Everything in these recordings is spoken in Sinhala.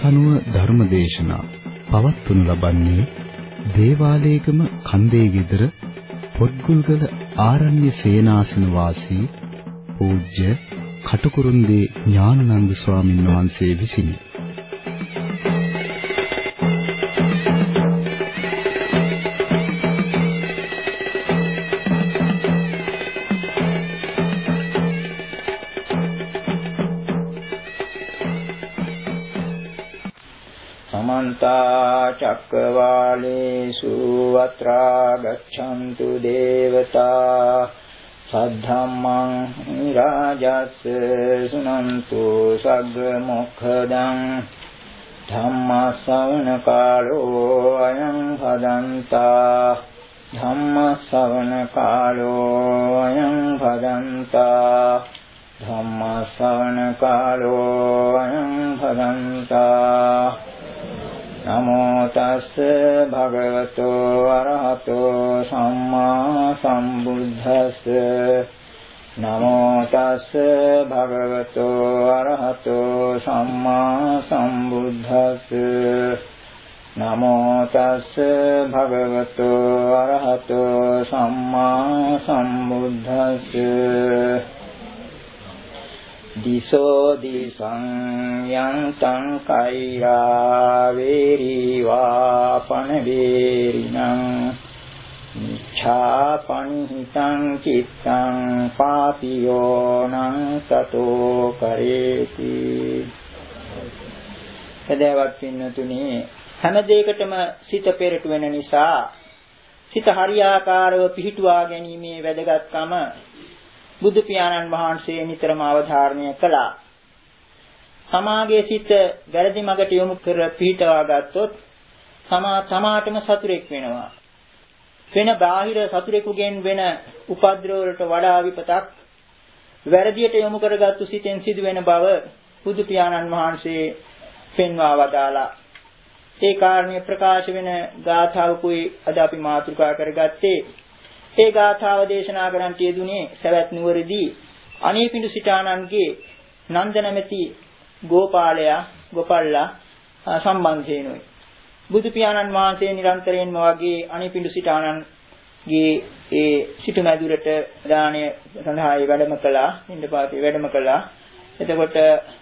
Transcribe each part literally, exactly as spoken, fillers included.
කනුව ධර්මදේශනා පවත්වනු ලබන්නේ දේවාලේගම කන්දේ ගෙදර පොත්ගුල්ගල ආරණ්‍ය සේනාසන වාසී පූජ්‍ය කටුකුරුන්දී ඥානানন্দ ස්වාමින් වහන්සේ විසිනි. චක්කවාලේසු අත්‍රා ගච්ඡන්තු දේවතා සද්ධම්මං රාජස් සුනන්තු සග්ග මොක්ඛදං ධම්මස්සවන කාලෝ අයං භදන්තා ධම්මස්සවන කාලෝ අයං භදන්තා ධම්මස්සවන කාලෝ අයං භදන්තා නමෝ තස්ස භගවතෝ අරහතෝ සම්මා සම්බුද්දස්ස නමෝ තස්ස භගවතෝ අරහතෝ සම්මා සම්බුද්දස්ස නමෝ තස්ස භගවතෝ අරහතෝ සම්මා සම්බුද්දස්ස දිසෝ දිසං යන්තං කෛරා වේරිවා පනවේරිණං මිච්ඡාපනිහිතං චිත්තං පාපියෝනං සතෝ කරේති. සදහවත් පින්නතුනි, හැම දෙයකටම සිත පෙරට වෙන නිසා සිත හරියාකාරව පිහිටුවා ගැනීමේ වැදගත්කම බුදු පියාණන් වහන්සේ නිතරම අවධාරණය කළා. සමාගයේ සිට වැරදි මගට යොමු කර පිහිටවා ගත්තොත් සමා තමාටම සතුරෙක් වෙනවා. වෙන බාහිර සතුරෙකුගෙන් වෙන උපද්‍රව වලට වඩා විපතක් වැරදියට යොමු කරගත්තු සිතෙන් සිදුවෙන බව බුදු පියාණන් වහන්සේ පෙන්වා වදාලා. ඒ කාරණේ ප්‍රකාශ වෙන ගාථාවකුයි අද අපි මාතෘකා කරගත්තේ. ඒ ගාථාව දේශනා කරන්නට යෙදුනේ සවැත් නුවරදී අනීපිඬු සිටානන්ගේ නන්ද නැමැති ගෝපාලයා ගෝපල්ලා සම්බන්ධයෙන්ුයි. බුදු පියාණන් වහන්සේ නිරන්තරයෙන්ම වගේ අනීපිඬු සිටානන්ගේ ඒ සිටුමැදුරට දාණය සඳහා වැඩම කළා, ඉන්දපාතේ වැඩම කළා. එතකොට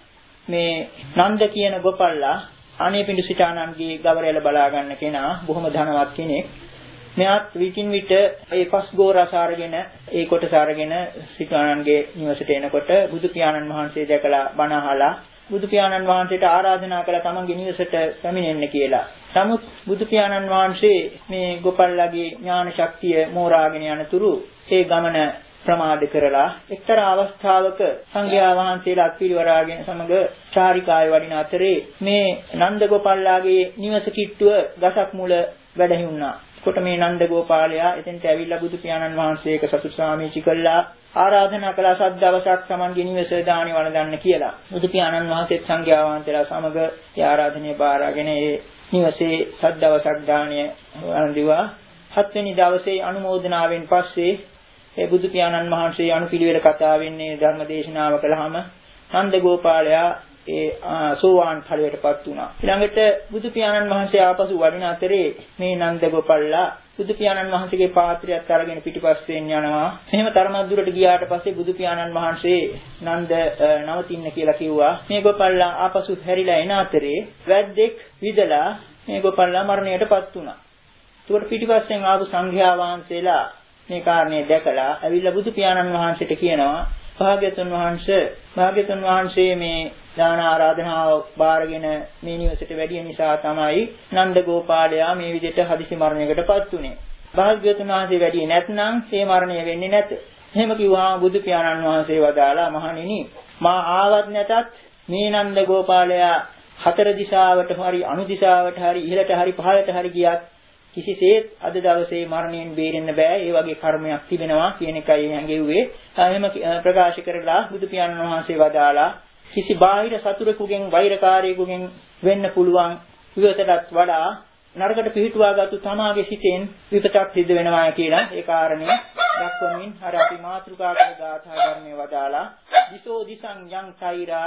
මේ නන්ද කියන ගෝපල්ලා අනීපිඬු සිටානන්ගේ ගවරැල බලා ගන්න කෙනා, බොහොම ධනවත් කෙනෙක්. මෙයාත් විකින් විට ඒ පස් ගෝරස අරගෙන ඒ කොටස අරගෙන සිටානන්ගේ නිවසට එනකොට බුදු පියාණන් වහන්සේ දැකලා බණ අහලා බුදු පියාණන් වහන්සේට ආරාධනා කළා තමන්ගේ නිවසට පැමිණෙන්න කියලා. නමුත් බුදු පියාණන් වහන්සේ මේ ගෝපල්ලාගේ ඥාන ශක්තිය මෝරාගෙන යනතුරු ඒ ගමන ප්‍රමාද කරලා එක්තරා අවස්ථාවක සංඝයා වහන්සේලා අත්පිරිවරාගෙන සමග චාරිකාවේ වඩින අතරේ මේ නන්ද ගෝපල්ලාගේ නිවස කිට්ටුව ගසක් මුල වැඩහිුණා. කොට මේ නන්ද ගෝපාලයා එතෙන්ට ඇවිල්ලා බුදු පියාණන් වහන්සේක සතු ස්වාමීචි කළා, ආරාධනා කළා සත් දවසක් Tamanගේ නිවසේ දානි වළඳන්න කියලා. බුදු පියාණන් වහන්සේත් සංඝයා වහන්සේලා සමග ඒ ආරාධනය බාරගෙන ඒ නිවසේ සත් දවසක් දානය වළඳුවා. හත්වෙනි දවසේ අනුමෝදනාවෙන් පස්සේ ඒ බුදු පියාණන් වහන්සේ අනුපිළිවෙල කතාවෙන් මේ ධර්ම දේශනාව කළාම නන්ද ගෝපාලයා ඒ සෝවාන් ඵලයටපත් වුණා. ඊළඟට බුදු පියාණන් වහන්සේ ආපසු වඩින අතරේ මේ නන්ද ගෝපල්ලා බුදු පියාණන් වහන්සේගේ පාත්‍රයත් අරගෙන පිටිපස්සෙන් යනවා. එහෙම තරමක් දුරට ගියාට පස්සේ බුදු පියාණන් වහන්සේ නන්ද නවතින්න කියලා කිව්වා. මේ ගෝපල්ලා ආපසු හැරිලා එන අතරේ වැද්දෙක් විදලා මේ ගෝපල්ලා මරණයටපත් වුණා. ඒකට පිටිපස්සෙන් ආපු සංඝයා වහන්සේලා මේ කාරණේ දැකලා ඇවිල්ලා බුදු පියාණන් වහන්සේට කියනවා, භාග්‍යතුන් වහන්සේ භාග්‍යතුන් වහන්සේ මේ දාන ආරාධනාව බාරගෙන මේ නිවසට වැඩිය නිසා තමයි නන්ද ගෝපාලයා මේ විදිහට හදිසි මරණයකටපත් උනේ. භාග්‍යවතුන් වහන්සේ වැඩිය නැත්නම් ඒ මරණය වෙන්නේ නැත. එහෙම කිව්වහම බුදු පියාණන් වහන්සේ වදාලා, මහණෙනි, මා ආවත් නැතත් මේ නන්ද ගෝපාලයා හතර දිශාවට හරි අනු දිශාවට හරි ඉහළට හරි පහළට හරි ගියත් කිසිසේත් අද දවසේ මරණයෙන් බේරෙන්න බෑ. ඒ වගේ කර්මයක් තිබෙනවා කියන එකයි හැඟෙව්වේ. එහෙම ප්‍රකාශ කරලා බුදු පියාණන් වහන්සේ වදාලා, කිසි බාහිර සතුරෙකුගෙන් වෛරකාරයෙකුගෙන් වෙන්න පුළුවන් විවතටත් වඩා නරකට පිහිටුවාගත්තු තමාගේ සිතෙන් විපතක් සිද්ධ වෙනවා කියලා ඒ කාරණේ දක්වමින් අර අපි මාතෘකාවේ ගාථා ධර්මයේ වදාලා, දිසෝ දිසං යං කෛරා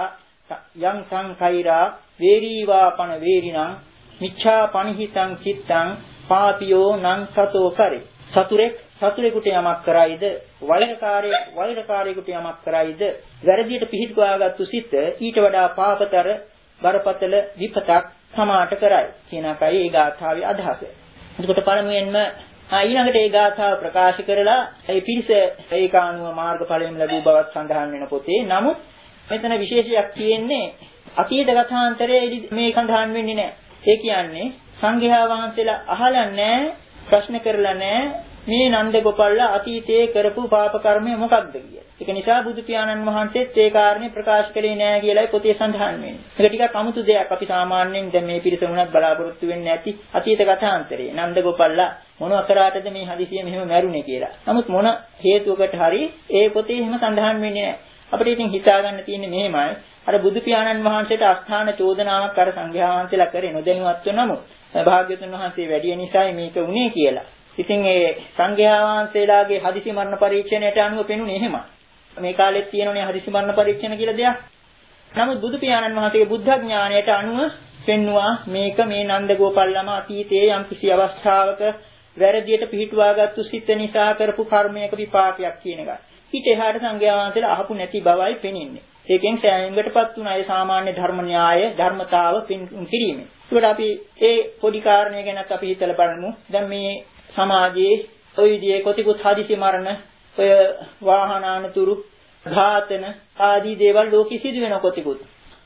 යං සංඛෛරා වේරීවා පන වේරිණං මිච්ඡා පනිහිතං චිත්තං පාපියෝ නං සතෝ කරේ. සතුරෙක් සතුරෙකුට යමක් කරයිද වෛරකාරයෙක් වෛරකාරයෙකුට යමක් කරයිද වැරදියට පිහිටුවාගත්තු සිත ඊට වඩා පාපතර බරපතල විපතක් සමාට කරයි කියන එකයි ඒ ගාථාවේ අදහස. එතකොට පළමුවෙන්ම ඊළඟට ඒ ගාථාව ප්‍රකාශ කරලා ඒ පිරිස ඒකානුව මාර්ගඵලයෙන් ලැබූ බවත් සඳහන් වෙන පොතේ. නමුත් මෙතන විශේෂයක් තියෙන්නේ අතීත ගථාන්තරයේ මේ සඳහන් වෙන්නේ නැහැ. ඒ කියන්නේ සංඝයා වහන්සේලා අහලා නැහැ, ප්‍රශ්න කරලා නැහැ මේ නන්දගෝපල්ලා අතීතයේ කරපු පාප කර්මය මොකක්ද කියලා. ඒක නිසා බුදු පියාණන් වහන්සේත් ඒ කාරණේ ප්‍රකාශ කළේ නැහැ කියලායි පොතේ සඳහන් වෙන්නේ. ඒක ටිකක් අමුතු දෙයක්. අපි සාමාන්‍යයෙන් දැන් මේ පිරිස වුණත් බලාපොරොත්තු වෙන්නේ නැති අතීත කථාන්තරේ. නන්දගෝපල්ලා මොන අකරාටද මේ හදිසිය මෙහෙම මැරුණේ කියලා. නමුත් මොන හේතුවකට හරි ඒ පොතේ එහෙම සඳහන් වෙන්නේ නැහැ. අපිට ඉතින් හිතා ගන්න තියෙන්නේ මෙහෙමයි. අර බුදු පියාණන් වහන්සේට අස්ථාන චෝදනාවක් අර සංඝයා වහන්සේලා කරේ නොදැනුවත්ව නමුත් භාග්‍යවතුන් වහන්සේ වැඩි නිසායි මේක වුණේ කියලා. ඉතින් ඒ සංඝයා වහන්සේලාගේ හදිසි මරණ පරීක්ෂණයට අනුව පෙනුනේ එහෙමයි. මේ කාලෙත් තියෙනනේ හදිසි මරණ පරීක්ෂණ කියලා දෙයක්. නමුත් බුදු පියාණන් වහන්සේගේ බුද්ධ ඥාණයට අනුව පෙන්නවා මේක මේ නන්දගෝපල්ලම අතීතයේ යම් කිසි අවස්ථාවක වැරදියට පිහිටුවාගත්තු සිත නිසා කරපු කර්මයක විපාකයක් කියන එකයි. ඊට එහාට සංඝයා වහන්සේලා අහපු නැති බවයි පෙනෙන්නේ. ඒකෙන් සෑයීමකටපත් වුණා ඒ සාමාන්‍ය ධර්ම න්‍යාය ධර්මතාව කිරීමෙන්. ඒකට අපි ඒ පොඩි කාරණේ ගැනත් අපි හිතලා බලමු. දැන් මේ සමාජයේ ওই විදිහේ කොතිකුත් හදිසි මරණ, ඔය වාහන අනතුරු, ඝාතන ආදී දේවල් ලෝකෙ සිදු වෙන කොතිකුත්.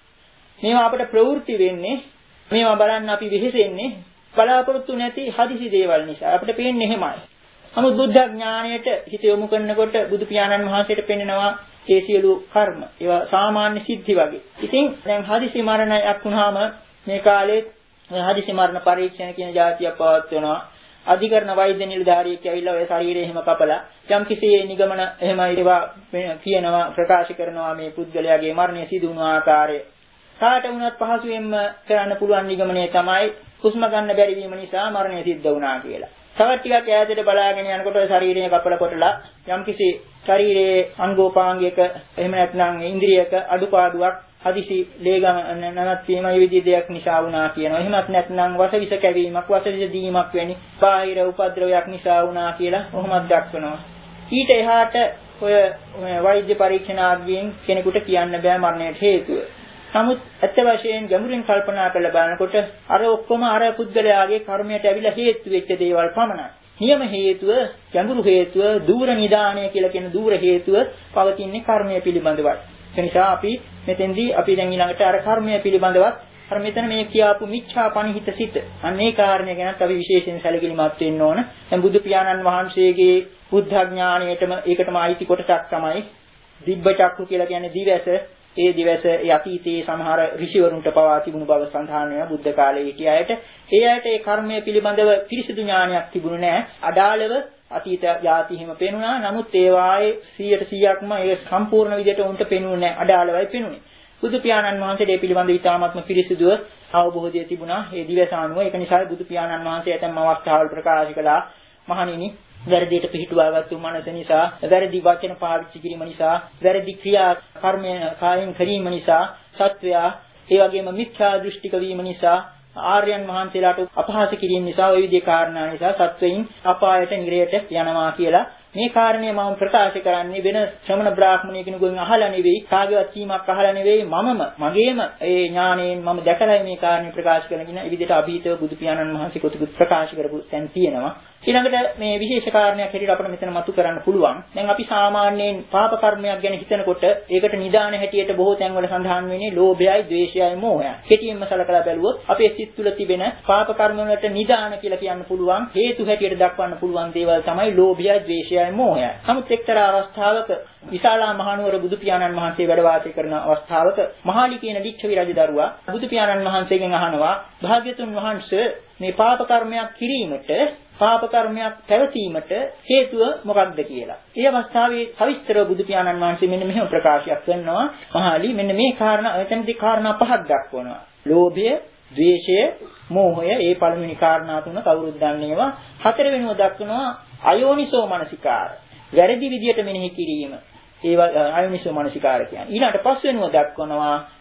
මේවා අපිට ප්‍රවෘත්ති වෙන්නේ, මේවා බලන්න අපි වෙහෙසෙන්නේ බලාපොරොත්තු නැති හදිසි දේවල් නිසා. අපිට පේන්නේ එහෙමයි. නමුත් බුද්ධ ඥාණයට හිත යොමු කරනකොට බුදු පියාණන් වහන්සේට පෙන්නනවා ඒ සියලු කර්ම. ඒවා සාමාන්‍ය සිද්ධි වගේ. ඉතින් දැන් හදිසි මරණයක් වුණාම මේ කාලේ හදිසි මරණ පරීක්ෂණ කියන જાතියක් පවත්වනවා. අධිකරණ වෛද්‍ය නිලධාරියෙක් ඇවිල්ලා ඔය ශරීරය එහෙම කපලා යම් කිසි නිගමන එහෙම ඒවා කියනවා ප්‍රකාශ කරනවා මේ පුද්ගලයාගේ මරණය සිදු වුණු ආකාරය. කාට වුණත් පහසුවෙන්ම කරන්න පුළුවන් නිගමනය තමයි හුස්ම ගන්න බැරි වීම නිසා මරණය සිද්ධ වුණා කියලා. තවත් ටිකක් ඈතට බලාගෙන යනකොට ඔය ශරීරය කපලා කොටලා යම් කිසි ශරීරයේ අංගෝපාංගයක එහෙම නැත්නම් ඉන්ද්‍රියක අඩුපාඩුවක් හදිසි ලේගම නැවත් වීම මේ විදිහේ දෙයක් නිසා වුණා කියනවා. එහෙමත් නැත්නම් වසවිස කැවීමක්, වසවිස දීමක් වැනි බාහිර උපද්‍රවයක් නිසා වුණා කියලා ඔහොමත් දක්වනවා. ඊට එහාට ඔය වෛද්‍ය පරීක්ෂණාග්ගයෙන් කෙනෙකුට කියන්න බෑ මරණයට හේතුව. නමුත් ඇත්ත වශයෙන් ගැඹුරින් කල්පනා කරලා බලනකොට අර ඔක්කොම අර පුද්ගලයාගේ කර්මයට ඇවිල්ලා හේතු වෙච්ච දේවල් පමණයි. නියම හේතුව, ගැඹුරු හේතුව, දූර නිදාණය කියලා කියන දූර හේතුව පවතින්නේ කර්මය පිළිබඳවයි. ඒ නිසා අපි මෙතෙන්දී අපි දැන් ඊළඟට අර කර්මය පිළිබඳවත් අර මෙතන මේ කියාපු මිච්ඡා පනිහිත සිත. අන්න ඒ කාරණේ ගැනත් අපි විශේෂයෙන් සැලකිලිමත් වෙන්න ඕන. දැන් බුදු පියාණන් වහන්සේගේ බුද්ධ ඥාණයටම ඒකටම අයිති කොටසක් තමයි දිබ්බ චක්කු කියලා කියන්නේ දිවැස. ඒ දිවැස ඒ අතීතයේ සමහර ඍෂිවරුන්ට පවා තිබුණු බව සඳහන් වෙනවා බුද්ධ කාලයේ හිටිය අයට. ඒ අයට ඒ කර්මය පිළිබඳව පිරිසිදු ඥානයක් තිබුණේ නැහැ. අඩාලව අතීත යාති හිම පෙනුණා. නමුත් ඒවායේ සීයට සීයක්ම ඒ සම්පූර්ණ විදිහට උන්ට පෙනුනේ නැහැ. අඩාලවයි පෙනුනේ. බුදු පියාණන් වහන්සේට ඒ පිළිබඳව ඉතාමත්ම පිරිසිදුව අවබෝධය තිබුණා. ඒ දිවැස අනුව ඒක නිසා බුදු පියාණන් වහන්සේ ඇතැම් අවස්ථාවල ප්‍රකාශ කළා මහණෙනි වැරදියට පිහිටුවාගත්තු මනස නිසා, වැරදි වචන පාවිච්චි කිරීම නිසා, වැරදි ක්‍රියා කර්මය කායෙන් කිරීම නිසා, සත්වයා ඒ වගේම මිත්‍යා දෘෂ්ටික වීම නිසා, ආර්යයන් වහන්සේලාට අපහාස කිරීම නිසා, ওই විදිහේ කාරණා නිසා සත්වයින් අපායට නිරයට යනවා කියලා මේ කාරණේ මම ප්‍රකාශ කරන්නේ වෙන ශ්‍රමණ බ්‍රාහ්මණය කෙනෙකුගෙන් අහලා නෙවෙයි, කාගේවත් කීමක් අහලා නෙවෙයි, මමම මගේම ඒ ඥාණයෙන් මම දැකලා මේ කාරණේ ප්‍රකාශ කරගෙන ඒ විදිහට අභීතව බුදු පියාණන් වහන්සේ කොටුකුත් ප්‍රකාශ කරපු තැන් තියෙනවා. ඊළඟට මේ විශේෂ කාරණයක් හැටියට අපිට මෙතන මතු කරන්න පුළුවන්. දැන් අපි සාමාන්‍යයෙන් පාප කර්මයක් ගැන හිතනකොට ඒකට නිදාන හැටියට බොහෝ තැන්වල සඳහන් වෙන්නේ ලෝභයයි, ද්වේෂයයි, මෝහයයි. කෙටියෙන්ම සලකලා බැලුවොත් අපේ සිත් තුළ තිබෙන පාප කර්ම වලට නිදාන කියලා කියන්න පුළුවන් හේතු හැටියට දක්වන්න පුළුවන් දේවල් තමයි ලෝභයයි, ද්වේෂයයි, මෝහයයි. නමුත් එක්තරා අවස්ථාවක විශාලා මහනුවර බුදු පියාණන් වහන්සේ වැඩ වාසය කරන අවස්ථාවක මහාලි කියන ලිච්ඡවි රජදරුවා බුදු පියාණන් වහන්සේගෙන් අහනවා භාග්‍යතුන් වහන්සේ මේ පාප කර්මයක් කිරීමට පාප කර්මයක් පැවතීමට හේතුව මොකක්ද කියලා. ඒ අවස්ථාවේ සවිස්තරව බුදු පියාණන් වහන්සේ මෙන්න මෙහෙම ප්‍රකාශයක් කරනවා. මහාලි මෙන්න මේ කාරණා එතනදී කාරණා පහක් දක්වනවා. ලෝභය, ද්වේෂය, මෝහය, ඒ පළවෙනි කාරණා තුන කවුරුත් දන්නේවා. හතර වෙනුව දක්වනවා අයෝනිසෝ මනසිකාර. වැරදි විදියට මෙනෙහි කිරීම. ඒ අයෝනිසෝ මනසිකාර කියන්නේ. ඊළඟට පස් වෙනුව දක්වනවා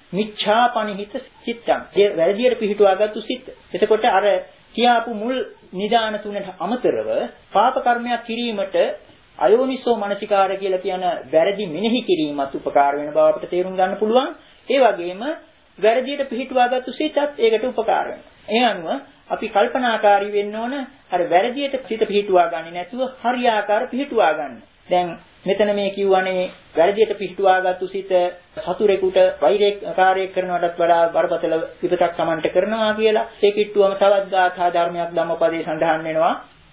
මිච්ඡාපනිහිත චිත්තං. ඒ වැරදියට පිහිටුවාගත්තු සිත. එතකොට අර කියාපු මුල් නිදාන තුනට අමතරව පාප කර්මයක් කිරීමට අයෝනිසෝ මනසිකාර කියලා කියන වැරදි මෙනෙහි කිරීමත් උපකාර වෙන බව අපිට තේරුම් ගන්න පුළුවන්. ඒ වගේම වැරදියට පිහිටුවාගත්තු සිතත් ඒකට උපකාර වෙනවා. ඒ අනුව අපි කල්පනාකාරී වෙන්න ඕන අර වැරදියට සිත පිහිටුවා ගන්නේ නැතුව හරියාකාර පිහිටුවා ගන්න. දැන් මෙතන මේ කියවනේ වැරදියට පිහිටුවාගත්තු සිත සතුරෙකුට වෛරකාරයක් කරනවටත් වඩා බරපතල විපතක් Tamanට කරනවා කියලා. ඒ කිට්ටුවම තවත් ගාථා ධර්මයක් ධම්මපදයේ සඳහන් වෙනවා.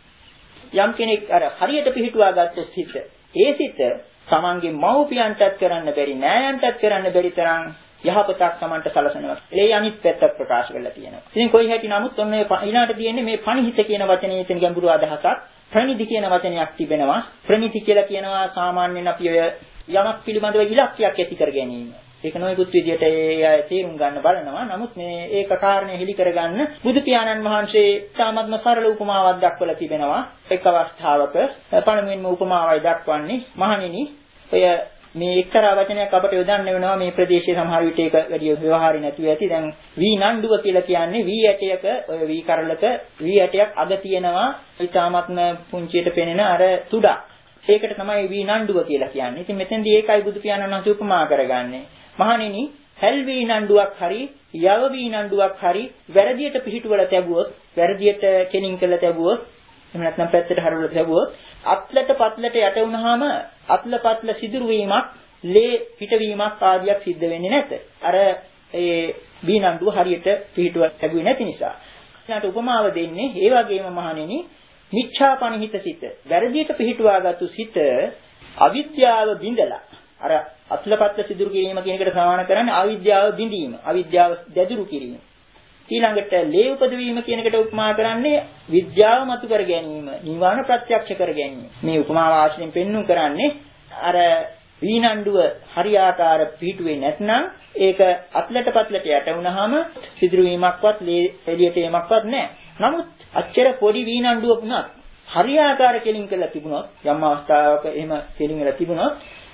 යම් කෙනෙක් අර හරියට පිහිටුවාගත්තු සිත, ඒ සිත Tamanගේ මව්පියන්ටත් කරන්න බැරි, නෑයන්ටත් කරන්න බැරි තරම් යහපතක් Tamanට සලසනවා. ඒ අනිත් පැත්තත් ප්‍රකාශ කරලා තියෙනවා. ඉතින් කොයි හැටි නමුත් ඔන්න ඊළාට තියෙන්නේ මේ පණිහිත කියන වචනේ එතන ගැඹුරු අදහසක්. ප්‍රණිධි කියන වචනයක් තිබෙනවා. ප්‍රණිධි කියලා කියනවා සාමාන්‍යයෙන් අපි ඔය යමක් පිළිබඳව ඉලක්කයක් ඇති කර ගැනීම. ඒක නොයෙකුත් විදිහට ඒ අය තේරුම් ගන්න බලනවා. නමුත් මේ ඒක කාරණේ හෙලි කරගන්න බුදු පියාණන් වහන්සේ තාමත්ම සරල උපමාවක් දක්වලා තිබෙනවා. එක් අවස්ථාවක පළමුවෙන්ම උපමාවයි දක්වන්නේ මහණෙනි ඔය මේ එක්තරා වචනයක් අපට යොදන්න වෙනවා මේ ප්‍රදේශයේ සමහර විට ඒක වැඩි ව්‍යවහාරي නැතුව ඇති. දැන් වී නණ්ඩුව කියලා කියන්නේ වී ඇටයක ඔය වී කරලක වී ඇටයක් අග තියෙනවා ඊටාත්ම පුංචියට පෙනෙන අර තුඩක්. ඒකට තමයි වී නණ්ඩුව කියලා කියන්නේ. ඉතින් මෙතෙන්දී ඒකයි බුදු පියාණන් වහන්සේ උපමා කරගන්නේ. මහණෙනි හැල් වී නණ්ඩුවක් හරි යව වී නණ්ඩුවක් හරි වැරදියට පිහිටුවලා තැබුවොත් වැරදියට කෙනින් කරලා තැබුවොත් එහෙම නැත්නම් පැත්තට හරවලා තැබුවොත් අත්ලට පත්ලට යට වුනහම අත්ල පත්ල සිදුරු වීමක්, ලේ පිටවීමක් ආදියක් සිද්ධ වෙන්නේ නැත. අර ඒ බීනණ්ඩුව හරියට පිහිටුවක් ලැබුවේ නැති නිසා. ඊට උපමාව දෙන්නේ ඒ වගේම මහණෙනි මිච්ඡාපනිහිත සිත. වැරදියට පිහිටුවාගත්තු සිත අවිද්‍යාව බිඳලා අර අත්ල පත්ල සිදුරු කිරීම කියන එකට සමාන කරන්නේ අවිද්‍යාව බිඳීම, අවිද්‍යාව දැදුරු කිරීම. ඊළඟට ලේ උපදවීම කියන එකට උපමා කරන්නේ විද්‍යාව මතු කර ගැනීම, නිවන ප්‍රත්‍යක්ෂ කර ගැනීම. මේ උපමාව ආශ්‍රයෙන් පෙන්වු කරන්නේ අර වීනණ්ඩුව හරියාකාර පිහිටුවේ නැත්නම් ඒක අත්ලට පත්ලට යට වුණාම සිදුරු වීමක්වත් ලේ එළියට එීමක්වත් නැහැ. නමුත් අච්චර පොඩි වීනණ්ඩුවක් වුණත් හරියාකාර කෙලින් කරලා තිබුණොත් යම් අවස්ථාවක එහෙම කෙලින් වෙලා තිබුණොත්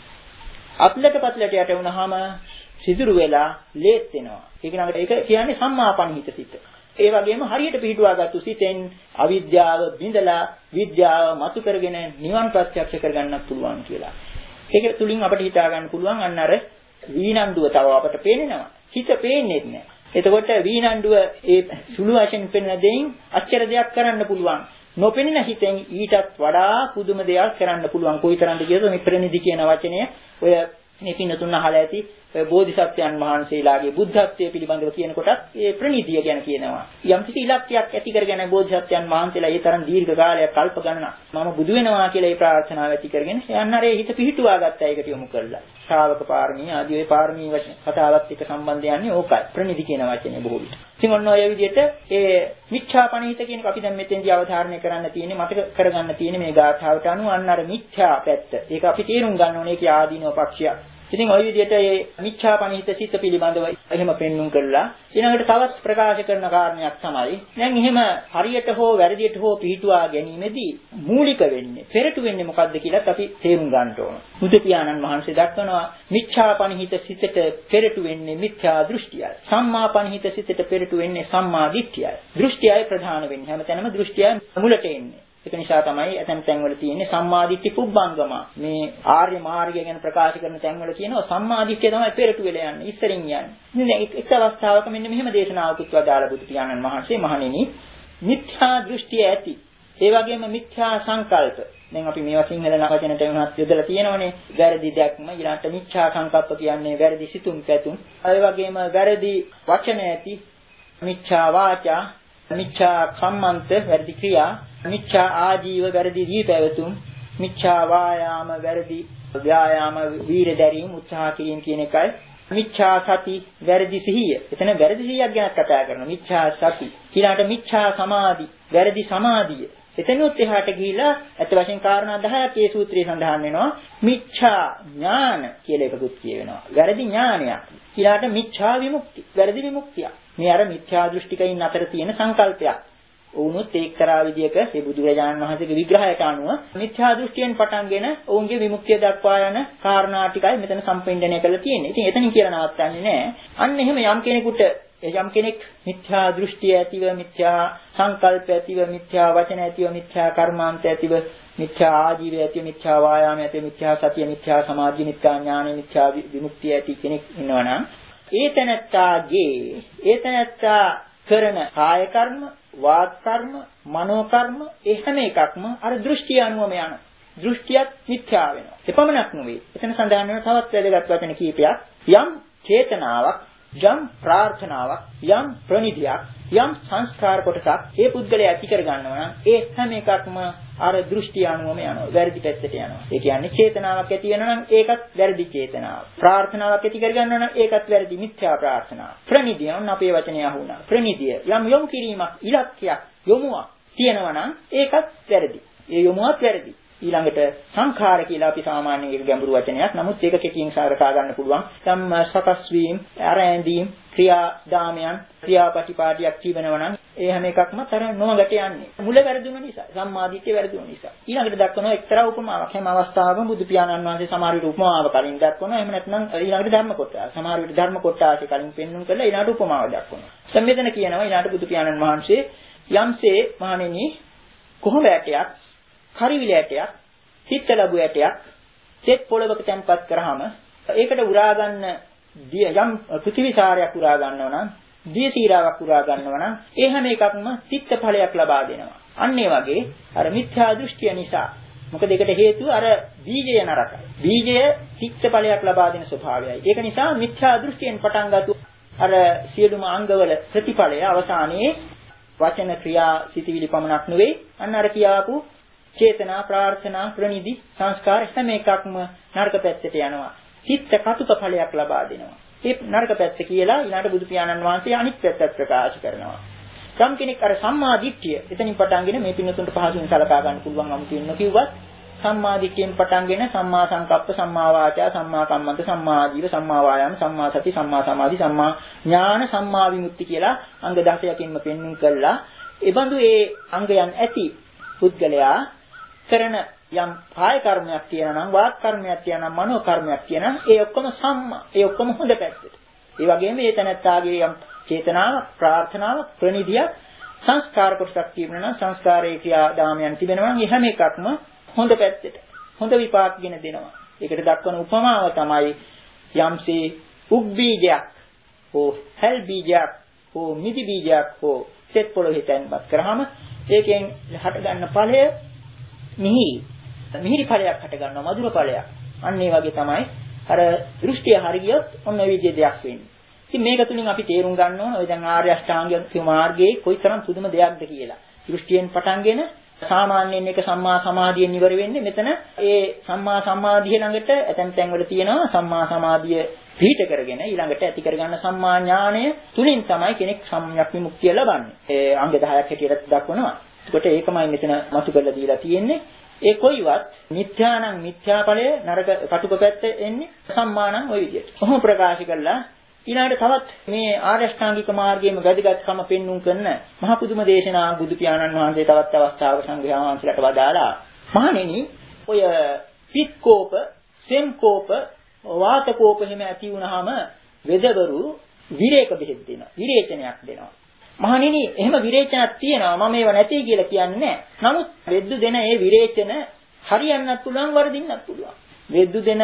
අත්ලට පත්ලට යට වුණාම සිදුරු වෙලා ලේත් වෙනවා. ඒක ළඟට ඒක කියන්නේ සම්මාපනිහිත සිත. ඒ වගේම හරියට පිහිටුවාගත්තු සිතෙන් අවිද්‍යාව බිඳලා විද්‍යාව මතු කරගෙන නිවන් ප්‍රත්‍යක්ෂ කරගන්නත් පුළුවන් කියලා. ඒක තුලින් අපිට හිතා ගන්න පුළුවන් අන්න අර වීනණ්ඩුව තව අපට පේනවා. හිත පේන්නේ නැහැ. එතකොට වීනණ්ඩුව ඒ සුළු වශයෙන් පෙනෙන දෙයින් අච්චර දෙයක් කරන්න පුළුවන්. නොපෙනෙන හිතෙන් ඊටත් වඩා පුදුම දෙයක් කරන්න පුළුවන්. කොයිතරම්ද කියද මේ ප්‍රනිධි කියන වචනය ඔය මේ පින්නතුන් අහලා ඇති බෝධිසත්වයන් වහන්සේලාගේ බුද්ධත්වයේ පිළිබඳව කියනකොටත් ඒ ප්‍රණීතිය ගැන කියනවා. යම් කිසි ඉලක්කයක් ඇති කරගෙන බෝධිසත්වයන් වහන්සේලා ඒ තරම් දීර්ඝ කාලයක් කල්ප ගණනක් මම බුදු වෙනවා කියලා ඒ ප්‍රාර්ථනාව ඇති කරගෙන යන්න අර හිත පිහිටුවා ගත්තා ඒකට යොමු කරලා. ශ්‍රාවක පාරමී ආදී ඒ පාරමී වචන කතාවත් එක්ක සම්බන්ධ යන්නේ ඕකයි. ප්‍රණීති කියන වචනේ බොහෝ විට. ඉතින් ඔන්න ඔය විදිහට ඒ මිච්ඡාපනිහිත කියන එක අපි දැන් මෙතෙන්දී අවධාරණය කරන්න තියෙන්නේ මතක කරගන්න තියෙන්නේ මේ ගාථාවට අනුව අන්න අර මිච්ඡා පැත්ත. ඒක අපි තේරුම් ගන්න ඕනේ ඒකේ ආදීනව පක්ෂය. ඉතින් ওই විදිහට මේ මිච්ඡාපනිහිත සිත පිළිබඳව එහෙම පෙන්눔 කළා. ඊළඟට තවත් ප්‍රකාශ කරන කාරණයක් තමයි දැන් එහෙම හරියට හෝ වැරදියට හෝ පිහිටුවා ගැනීමේදී මූලික වෙන්නේ පෙරටු වෙන්නේ මොකද්ද කියලාත් අපි තේරුම් ගන්න ඕන. බුදු පියාණන් වහන්සේ දක්වනවා මිච්ඡාපනිහිත සිතට පෙරටු වෙන්නේ මිත්‍යා දෘෂ්ටියයි. සම්මාපනිහිත සිතට පෙරටු වෙන්නේ සම්මා දිට්ඨියයි. දෘෂ්ටියයි ප්‍රධාන වෙන්නේ. හැමතැනම දෘෂ්ටියයි මුලට එන්නේ. ඒක නිසා තමයි ඇතැම් තැන්වල තියෙන්නේ සම්මාදිට්ඨි පුබ්බංගම. මේ ආර්ය මාර්ගය ගැන ප්‍රකාශ කරන තැන්වල කියනවා සම්මාදිට්ඨිය තමයි පෙරටු වෙලා යන්නේ, ඉස්සරින් යන්නේ. ඉතින් එක් අවස්ථාවක මෙන්න මෙහෙම දේශනාවකුත් වදාළ බුදු පියාණන් වහන්සේ මහණෙනි මිත්‍යා දෘෂ්ටිය ඇති. ඒ වගේම මිත්‍යා සංකල්ප. දැන් අපි මේවා සිංහල වචනට වුණත් යොදලා තියෙනවනේ. වැරදි දැක්ම ඊළඟට මිත්‍යා සංකල්ප කියන්නේ වැරදි සිතුම් පැතුම්. ඒ වගේම වැරදි වචන ඇති මිත්‍යා වාචා, මිච්ඡා කම්මන්ත වැරදි ක්‍රියා, මිච්ඡා ආජීව වැරදි දී පැවතුම්, මිච්ඡා වායාම වැරදි ව්‍යායාම වීර දැරීම උත්සාහ කිරීම කියන එකයි. මිච්ඡා සති වැරදි සිහිය. එතන වැරදි සිහියක් ගැන කතා කරනවා. මිච්ඡා සති. ඊළඟට මිච්ඡා සමාධි වැරදි සමාධිය. එතනොත් එහාට ගිහිලා අත වශයෙන් කාරණා දහයක් මේ සූත්‍රයේ සඳහන් වෙනවා. මිච්ඡා ඥාන කියලා එකකුත් කියවෙනවා. වැරදි ඥානයක්. ඊළඟට මිච්ඡා විමුක්ති වැරදි විමුක්තිය. මේ අර මිත්‍යා දෘෂ්ටිකයින් අතර තියෙන සංකල්පයක්. වුණොත් එක්තරා විදියක මේ බුදුරජාණන් වහන්සේගේ විග්‍රහයට අනුව මිත්‍යා දෘෂ්ටියෙන් පටන්ගෙන ඔවුන්ගේ විමුක්තිය දක්වා යන කාරණා ටිකයි මෙතන සම්පෙන්ඩණය කරලා තියෙන්නේ. ඉතින් එතනින් කියලා නවත්තන්නේ නැහැ. අන්න එහෙම යම් කෙනෙකුට යම් කෙනෙක් මිත්‍යා දෘෂ්ටිය ඇතිව, මිත්‍යා සංකල්ප ඇතිව, මිත්‍යා වචන ඇතිව, මිත්‍යා කර්මාන්ත ඇතිව, මිත්‍යා ආජීවය ඇතිව, මිත්‍යා වායාම ඇතිව, මිත්‍යා සතිය, මිත්‍යා සමාධි, මිත්‍යා ඥාන, මිත්‍යා විමුක්තිය ඇති කෙනෙක් ඉන්නවනම් ඒ තැනැත්තාගේ ඒ තැනැත්තා කරන කාය කර්ම, වාග් කර්ම, මනෝ කර්ම ඒ හැම එකක්ම අර දෘෂ්ටිය අනුවම යනවා. දෘෂ්ටියත් මිත්‍යා වෙනවා. එපමණක් නෙවෙයි. එතන සඳහන් වෙන තවත් වැදගත් වචන කීපයක්. යම් චේතනාවක්, යම් ප්‍රාර්ථනාවක්, යම් ප්‍රනිධියක්, යම් සංස්කාර කොටසක් ඒ පුද්ගලයා ඇති කර ගන්නවා නම් ඒ හැම එකක්ම අර දෘෂ්ටි අනුවම යනවා. වැරදි පැත්තට යනවා. ඒ කියන්නේ චේතනාවක් ඇති වෙනවා නම් ඒකත් වැරදි චේතනාවක්. ප්‍රාර්ථනාවක් ඇති කර ගන්නවා නම් ඒකත් වැරදි මිත්‍යා ප්‍රාර්ථනාවක්. ප්‍රනිධිය ඔන්න අපේ වචනේ අහුණා. ප්‍රනිධිය යම් යොමු කිරීමක්, ඉලක්කයක්, යොමුවක් තියෙනවා නම් ඒකත් වැරදි. ඒ යොමුවත් වැරදි. ඊළඟට සංඛාර කියලා අපි සාමාන්‍යයෙන් ඒක ගැඹුරු වචනයක්. නමුත් ඒක කෙටියෙන් සාකච්ඡා ගන්න පුළුවන්. සම් සකස් වීම, ආරැඳීම්, ක්‍රියාදාමයන්, ක්‍රියාපටිපාටියක් තිබෙනවා නම් ඒ හැම එකක්ම තර නොමගට යන්නේ. මුල වැරදුන නිසා, සම්මාදිට්ඨිය වැරදුන නිසා. ඊළඟට දක්වනවා එක්තරා උපමාවක්. හැම අවස්ථාවකම බුදු පියාණන් වහන්සේ සමහර විට උපමාව කලින් දක්වනවා. එහෙම නැත්නම් ඊළඟට ධර්ම කොටස. සමහර විට ධර්ම කොටස කලින් පෙන්වුම් කරලා ඊළඟට උපමාව දක්වනවා. දැන් මෙතන කියනවා ඊළඟට බුදු පියාණන් වහන්සේ යම්සේ මහණෙනි කොහොම ඇටයක්, කරිවිල ඇටයක්, හිත ලැබු ඇටයක් තෙත් පොළවක තැන්පත් කරාම ඒකට උරා ගන්න යම් පෘථිවිසාරයක් උරා ගන්නවා නම්, දියසීරාවක් උරා ගන්නවා නම් ඒ හැම එකක්ම තිත්ත ඵලයක් ලබා දෙනවා. අන්න ඒ වගේ අර මිත්‍යා දෘෂ්ටිය නිසා මොකද ඒකට හේතුව අර බීජය නරකයි. බීජය තිත්ත ඵලයක් ලබා දෙන ස්වභාවයයි. ඒක නිසා මිත්‍යා දෘෂ්ටියෙන් පටන් ගත්තු අර සියලුම අංගවල ප්‍රතිඵලය අවසානයේ වචන ක්‍රියා සිතිවිලි පමණක් නෙවෙයි අන්න අර කියාපු චේතනා, ප්‍රාර්ථනා, ප්‍රනිධි, සංස්කාර හැම එකක්ම නරක පැත්තට යනවා. චිත්ත කටුක ඵලයක් ලබා දෙනවා. ඒ නරක පැත්ත කියලා ඊළඟට බුදු පියාණන් වහන්සේ අනිත් පැත්තත් ප්‍රකාශ කරනවා. සම් කෙනෙක් අර සම්මා දිට්ඨිය එතනින් පටන්ගෙන මේ පින්නතුන්ට පහසුවෙන් සලකා ගන්න පුළුවන් අමුතු වෙන කිව්වත් සම්මා දිට්ඨියෙන් පටන්ගෙන සම්මා සංකප්ප, සම්මා වාචා, සම්මා කම්මන්ත, සම්මා ආජීව, සම්මා වායාම, සම්මා සති, සම්මා සමාධි, සම්මා ඥාන, සම්මා විමුක්ති කියලා අංග දහයකින්ම පෙන්වුම් කළා. ඒ බඳු ඒ අංගයන් ඇති පුද්ගලයා කරන යම් කාය කර්මයක් තියෙනවා නම්, වාක් කර්මයක් තියෙනවා නම්, මනෝ කර්මයක් තියෙනවා නම් ඒ ඔක්කොම සම්මා, ඒ ඔක්කොම හොඳ පැත්තට. ඒ වගේම මේ තනත්තාගේ යම් චේතනාවක්, ප්‍රාර්ථනාවක්, ප්‍රනිධියක්, සංස්කාර කොටසක් තියෙනවා නම් සංස්කාරයේ ක්‍රියාදාමයන් තිබෙනවා නම් ඒ හැම එකක්ම හොඳ පැත්තට, හොඳ විපාකගෙන දෙනවා. ඒකට දක්වන උපමාව තමයි යම්සේ උක් බීජයක්, හෝ හැල් බීජයක්, හෝ මිදි බීජයක්, හෝ තෙත් පොළොවේ තැන්පත් කරාම ඒකෙන් හට ගන්න ඵලය මිහිරි. මිහිරි ඵලයක් හට ගන්නවා, මధుර ඵලයක්. අන්න ඒ වගේ තමයි අර දෘෂ්ටිය හරියොත් ඔන්න ඒ විදිහේ දෙයක් වෙන්නේ. ඉතින් මේක තුලින් අපි තේරුම් ගන්න ඕන ඔය දැන් ආර්ය අෂ්ටාංගික මාර්ගයේ කොයිතරම් පුදුම දෙයක්ද කියලා. දෘෂ්ටියෙන් පටන්ගෙන සාමාන්‍යයෙන් එක සම්මා සමාධියෙන් ඉවර වෙන්නේ මෙතන ඒ සම්මා සමාධිය ළඟට ඇතැම් තැන්වල තියෙනවා සම්මා සමාධිය පිහිට කරගෙන ඊළඟට ඇති කරගන්න සම්මා ඥාණය තුලින් තමයි කෙනෙක් සම්‍යක් විමුක්තිය ලබන්නේ. ඒ අංග දහයක් හැටියට දක්වනවා. ඒකට ඒකමයි මෙතන මතු කරලා දීලා තියෙන්නේ. ඒ කොයිවත් මිත්‍යානම් මිත්‍යාඵලය නරක කටුක පැත්ත එන්නේ සම්මානම් ওই විදිහට. කොහොම ප්‍රකාශ කළා ඊළඟට තවත් මේ ආර්ය අෂ්ටාංගික මාර්ගයේම වැදගත්කම පෙන්눔 කරන මහ පුදුම දේශනා බුදු පියාණන් වහන්සේ තවත් අවස්ථාවක සංඝයා වහන්සේලාට වදාලා මහණෙනි ඔය පිත්කෝප, සෙම්කෝප, වාතකෝප එහෙම ඇති වුනහම වෙදවරු විරේක බෙහෙත් දෙනවා. විරේචනයක් දෙනවා. මහණෙනි එහෙම විරේචනක් තියෙනවා මම ඒව නැtei කියලා කියන්නේ නැහැ. නමුත් වෙද්දු දෙන ඒ විරේචන හරියන්නත් පුළුවන් වරදින්නත් පුළුවන්. වෙද්දු දෙන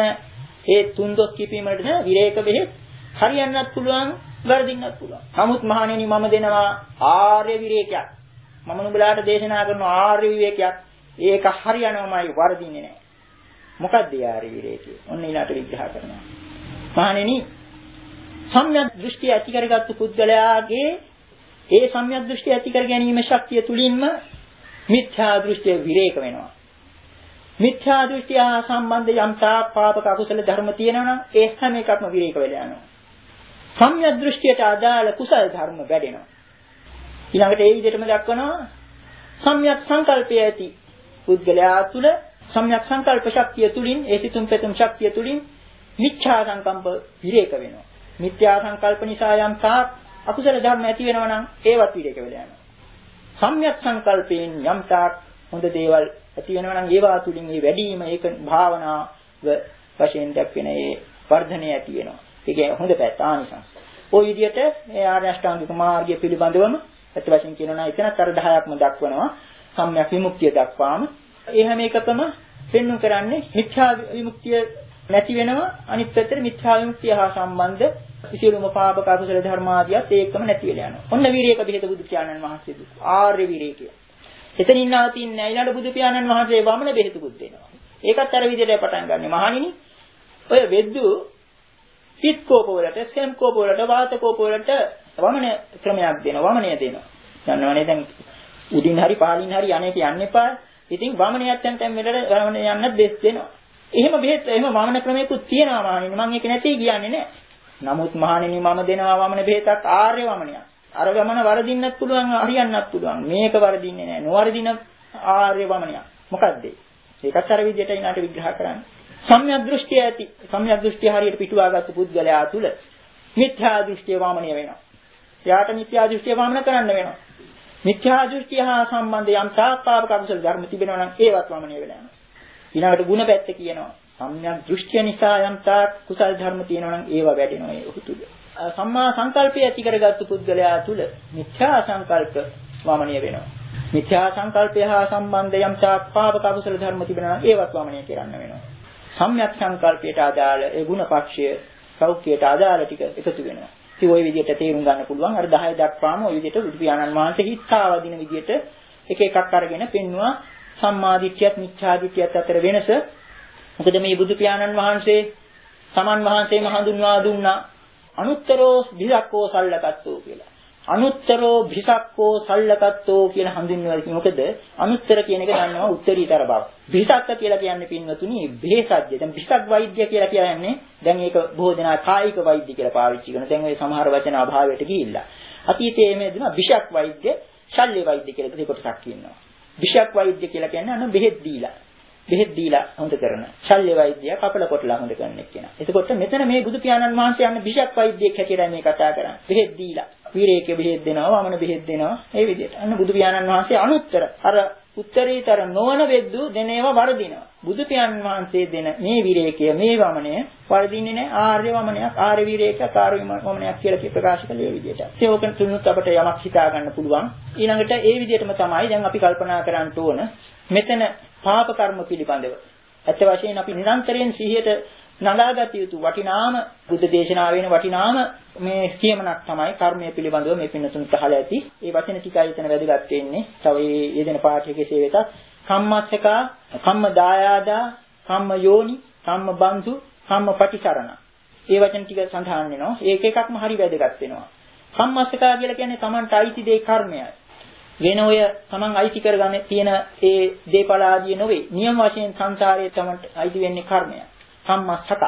ඒ තුන්දොස් කිපීමකට දෙන විරේක බෙහෙත් හරියන්නත් පුළුවන් වරදින්නත් පුළුවන්. නමුත් මහණෙනි මම දෙනවා ආර්ය විරේකයක්. මම නුඹලාට දේශනා කරන ආර්ය විවේකයක්. ඒක හරියනවමයි වරදින්නේ නැහැ. මොකක්ද ආර්ය විරේකය? ඔන්න ඊළාට විග්‍රහ කරනවා. මහණෙනි සම්‍යක් දෘෂ්ටි ඇති කරගත්තු පුද්ගලයාගේ ඒ සම්‍යක් දෘෂ්ටි ඇති කර ගැනීම ශක්තිය තුලින්ම මිත්‍යා දෘෂ්ටිය විරේක වෙනවා. මිත්‍යා දෘෂ්ටිය හා සම්බන්ධ යම් තා පාපක අකුසල ධර්ම තියෙනවා නම් ඒ හැම එකක්ම විරේක වෙලා යනවා. සම්‍යක් දෘෂ්ටියට අදාළ කුසල ධර්ම වැඩෙනවා. ඊළඟට ඒ විදිහටම දක්වනවා සම්‍යක් සංකල්පය ඇති පුද්ගලයා තුළ සම්‍යක් සංකල්ප ශක්තිය තුලින් ඒ සිතුම් පෙතුම් ශක්තිය තුලින් මිත්‍යා සංකල්ප විරේක වෙනවා. මිත්‍යා සංකල්ප නිසා යම් තා අකුසල ධර්ම ඇති වෙනවා නම් ඒවත් විරේක වෙලා යනවා. සම්‍යක් සංකල්පයෙන් යම් තාක් හොඳ දේවල් ඇති වෙනවා නම් ඒවා තුලින් මේ වැඩිම ඒක භාවනාව වශයෙන් දක්වන ඒ වර්ධනය ඇති වෙනවා. ඒක හොඳ පැත්ත ආනිසංස. ওই විදිහට මේ ආර්ය අෂ්ටාංගික මාර්ගය පිළිබඳවම අත් වශයෙන් කියනවා නම් එතනත් අර දහයක්ම දක්වනවා. සම්‍යක් විමුක්තිය දක්වාම ඒ හැම එකකම පෙන්වු කරන්නේ මිත්‍යා විමුක්තිය නැති වෙනවා. අනිත් පැත්තට මිත්‍යා විමුක්තිය හා සම්බන්ධ සියලුම පාපක අකුසල ධර්ම ආදියත් ඒකම නැති වෙලා යනවා. ඔන්න විරේක බෙහෙත බුදු පියාණන් වහන්සේ දුක් ආර්ය විරේකය. එතනින් නවතින්නේ නැහැ. ඊළඟ බුදු පියාණන් වහන්සේ වමන බෙහෙතුකුත් දෙනවා. ඒකත් අර විදිහට පටන් ගන්න. මහණෙනි ඔය වෙද්දු පිත් කෝප වලට, සෙම් කෝප වලට, වාත කෝප වලට වමන ක්‍රමයක් දෙනවා. වමනය දෙනවා. දන්නවනේ දැන් උඩින් හරි පහලින් හරි යන්නේ යන්න එපා. ඉතින් වමනයත් යන තැන් වලට වමන යන්න දෙස් දෙනවා. එහෙම බෙහෙත් එහෙම වමන ක්‍රමයකුත් තියෙනවා මහණෙනි. මම ඒක නැtei කියන්නේ නැහැ. නමුත් මහණෙනි මම දෙනවා වමන බෙහෙතක් ආර්ය වමනයක්. අර ගමන වරදින්නත් පුළුවන් හරියන්නත් පුළුවන්. මේක වරදින්නේ නැහැ. නොවරදින ආර්ය වමනයක්. මොකද්ද? ඒකත් අර විදිහට ඊනාට විග්‍රහ කරන්නේ. සම්‍යක් දෘෂ්ටිය ඇති. සම්‍යක් දෘෂ්ටිය හරියට පිටුවාගත්තු පුද්ගලයා තුල මිත්‍යා දෘෂ්ටිය වමනය වෙනවා. එයාට මිත්‍යා දෘෂ්ටිය වමන කරන්න වෙනවා. මිත්‍යා දෘෂ්ටිය හා සම්බන්ධ යම් තාපාවක අකුසල ධර්ම තිබෙනවා නම් ඒවත් වමනය වෙලා යනවා. ඊළඟට ಗುಣ පැත්ත කියනවා. සම්‍යක් දෘෂ්ටිය නිසා යම් තාක් කුසල ධර්ම තියෙනවා නම් ඒවා වැඩෙනවා ඒ උතුද. සම්මා සංකල්පය ඇති කරගත්තු පුද්ගලයා තුල මිත්‍යා සංකල්ප වමනය වෙනවා. මිත්‍යා සංකල්පය හා සම්බන්ධ යම් තාක් පාපක අකුසල ධර්ම තිබෙනවා නම් ඒවත් වමනය කරන්න වෙනවා. සම්‍යක් සංකල්පයට අදාළ ඒ ಗುಣ පක්ෂය සෞඛ්‍යයට අදාළ ටික එකතු වෙනවා. ඉතින් ওই විදිහට තේරුම් ගන්න පුළුවන්. අර දහය දක්වාම ওই විදිහට බුදු පියාණන් වහන්සේ හිතාවදින විදිහට එක එකක් අරගෙන පෙන්වුවා සම්මාදිට්ඨියත් මිච්ඡාදිට්ඨියත් අතර වෙනස. මොකද මේ බුදු පියාණන් වහන්සේ සමන් වහන්සේම හඳුන්වා දුන්නා අනුත්තරෝ භිසක්කෝ සල්ලකත්තෝ කියලා. අනුත්තරෝ භිසක්කෝ සල්ලකත්තෝ කියලා හඳුන්වනවා. මොකද අනුත්තර කියන එක දන්නවා උත්තරීතර බව. භිසක්ක කියලා කියන්නේ පින්වතුනි බෙහෙසක්ද. දැන් භිසක් වෛද්‍ය කියලා කියන්නේ දැන් ඒක බොහෝ දෙනා කායික වෛද්‍ය කියලා පාවිච්චි කරනවා. දැන් ওই සමහර වචන අභාවයට ගිහිල්ලා. අතීතයේ මේ දෙනවා භිසක් වෛද්‍ය, ශල්්‍ය වෛද්‍ය කියලා දෙකොටසක් කියනවා. භිසක් වෛද්‍ය කියලා කියන්නේ අන්න බෙහෙත් දීලා. බෙහෙත් දීලා හොඳ කරන. ශල්්‍ය වෛද්‍යයා කපල කොටලා හොඳ කරන කෙනා. එතකොට මෙතන මේ බුදු පියාණන් වහන්සේ යන භිසක් වෛද්‍යෙක් හැටියට මේ කතා කරන්නේ. බෙහෙත් දීලා. වීරේක බෙහෙත් දෙනවා, වමන බෙහෙත් දෙනවා. ඒ විදිහට. අන්න බුදු පියාණන් වහන්සේ අනුත්තර අර උත්තරීතර නොවන වෙද්දු දෙන ඒවා වර්ධිනවා. බුදු පියාණන් වහන්සේ දෙන මේ වීරේකය, මේ වමනය වර්ධින්නේ නැහැ. ආර්ය වමනයක්, ආර්ය වීරේක, ආර්ය වමනයක් කියලා ප්‍රකාශ කළේ ඒ විදිහට. ඒක ඕකෙන් තුනුත් අපිට යමක් හිතා ගන්න පුළුවන්. ඊළඟට ඒ විදිහටම තමයි දැන් අපි කල්පනා කරන්න ඕන මෙතන පාප කර්ම පිළිබඳව. ඇත්ත වශයෙන් අපි නිරන්තරයෙන් සිහියට නගාගත යුතු වටිනාම බුද්ධ දේශනාවේ වෙන වටිනාම මේ කියමනක් තමයි කර්මය පිළිබඳව මේ පින්නතුන්ට අහලා ඇති. ඒ වචන ටිකයි එතන වැදගත් වෙන්නේ. තව මේ යෙදෙන පාඨය කෙසේ වෙතත් කම්මස්සකා, කම්ම දායාදා, කම්ම යෝනි, කම්ම බන්දු, කම්ම පටිසරණ. ඒ වචන ටික සඳහන් වෙනවා. ඒක එකක්ම හරි වැදගත් වෙනවා. කම්මස්සකා කියලා කියන්නේ Tamanට අයිති දේ කර්මයයි. වෙන ඔය Taman අයිති කරගන්න තියෙන ඒ දේපල ආදී නොවේ. නියම වශයෙන් සංසාරයේ Tamanට අයිති වෙන්නේ කර්මයයි. කම්මස්සක.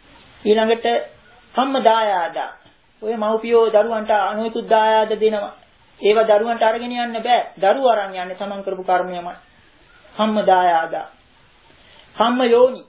ඊළඟට කම්ම දායාදා. ඔය මව්පියෝ දරුවන්ට අනුයිකුත් දායාද දෙනවා. ඒව දරුවන්ට අරගෙන යන්න බෑ. දරුවෝ අරන් යන්නේ තමන් කරපු කර්මයමයි. කම්ම දායාදා. කම්ම යෝනි.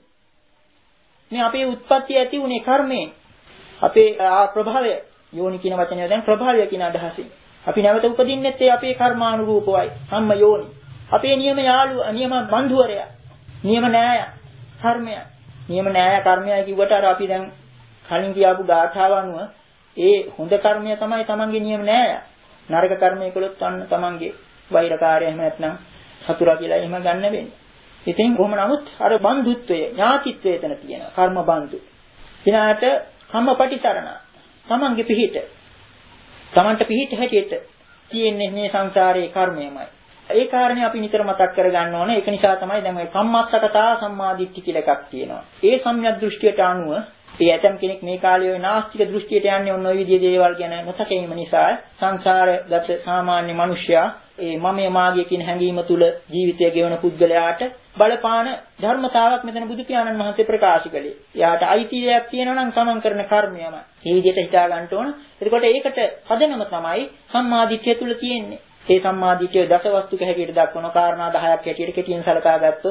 මේ අපේ උත්පත්ති ඇති උනේ කර්මයෙන්. අපේ ප්‍රභවය යෝනි කියන වචනය දැන් ප්‍රභවය කියන අදහසින්. අපි නැවත උපදින්නෙත් ඒ අපේ කර්මානුරූපවයි. කම්ම යෝනි. අපේ නියම යාළුවා, නියම බන්ධුවරයා, නියම නෑය කර්මය. නියම නෑය කර්මය කිව්වට අර අපි දැන් කලින් කියපු ගාථාව අනුව ඒ හොඳ කර්මය තමයි තමන්ගේ නියම නෑය. නරක කර්මය කළොත් අන්න තමන්ගේ වෛරකාරය එහෙම නැත්නම් සතුරා කියලා එහෙම ගන්න වෙන්නේ. ඉතින් කොහොම නමුත් අර බන්දුත්වය, ඥාතිත්වය එතන තියෙනවා. කර්ම බන්දු. ඊළාට කම්මපටිසරණ. තමන්ගේ පිහිට. තමන්ට පිහිට හැටියට තියෙන්නේ මේ සංසාරයේ කර්මයමයි. ඒ කාරණේ අපි නිතර මතක් කරගන්න ඕනේ. ඒක නිසා තමයි දැන් ඔය කම්මස්සකතා සම්මාදිට්ඨි කියලා එකක් තියෙනවා. ඒ සම්‍යක් දෘෂ්ටියට අනුව ඒ ඇතම් කෙනෙක් මේ කාලේ ওই නාස්තික දෘෂ්ටියට යන්නේ ඔන්න ඔය විදිහේ දේවල් ගැන නොතකීම නිසා සංසාරගත සාමාන්‍ය මිනිසයා ඒ මමයේ මාගේ කියන හැඟීම තුල ජීවිතය ගෙවන පුද්ගලයාට බලපාන ධර්මතාවක් මෙතන බුදු පියාණන් වහන්සේ ප්‍රකාශ කළේ. එයාට අයිතියක් තියෙනවා නම් තමන් කරන කර්මයම. ඒ විදිහට හිතා ගන්න ඕන. එතකොට ඒකට පදනම තමයි සම්මාදිට්ඨිය තුල තියෙන්නේ. ඒ සම්මාදිට්ඨිය දසවස්තුක හැටියට දක්වන කාරණා දහයක් හැටියට කෙටියෙන් සලකා ගත්තොත්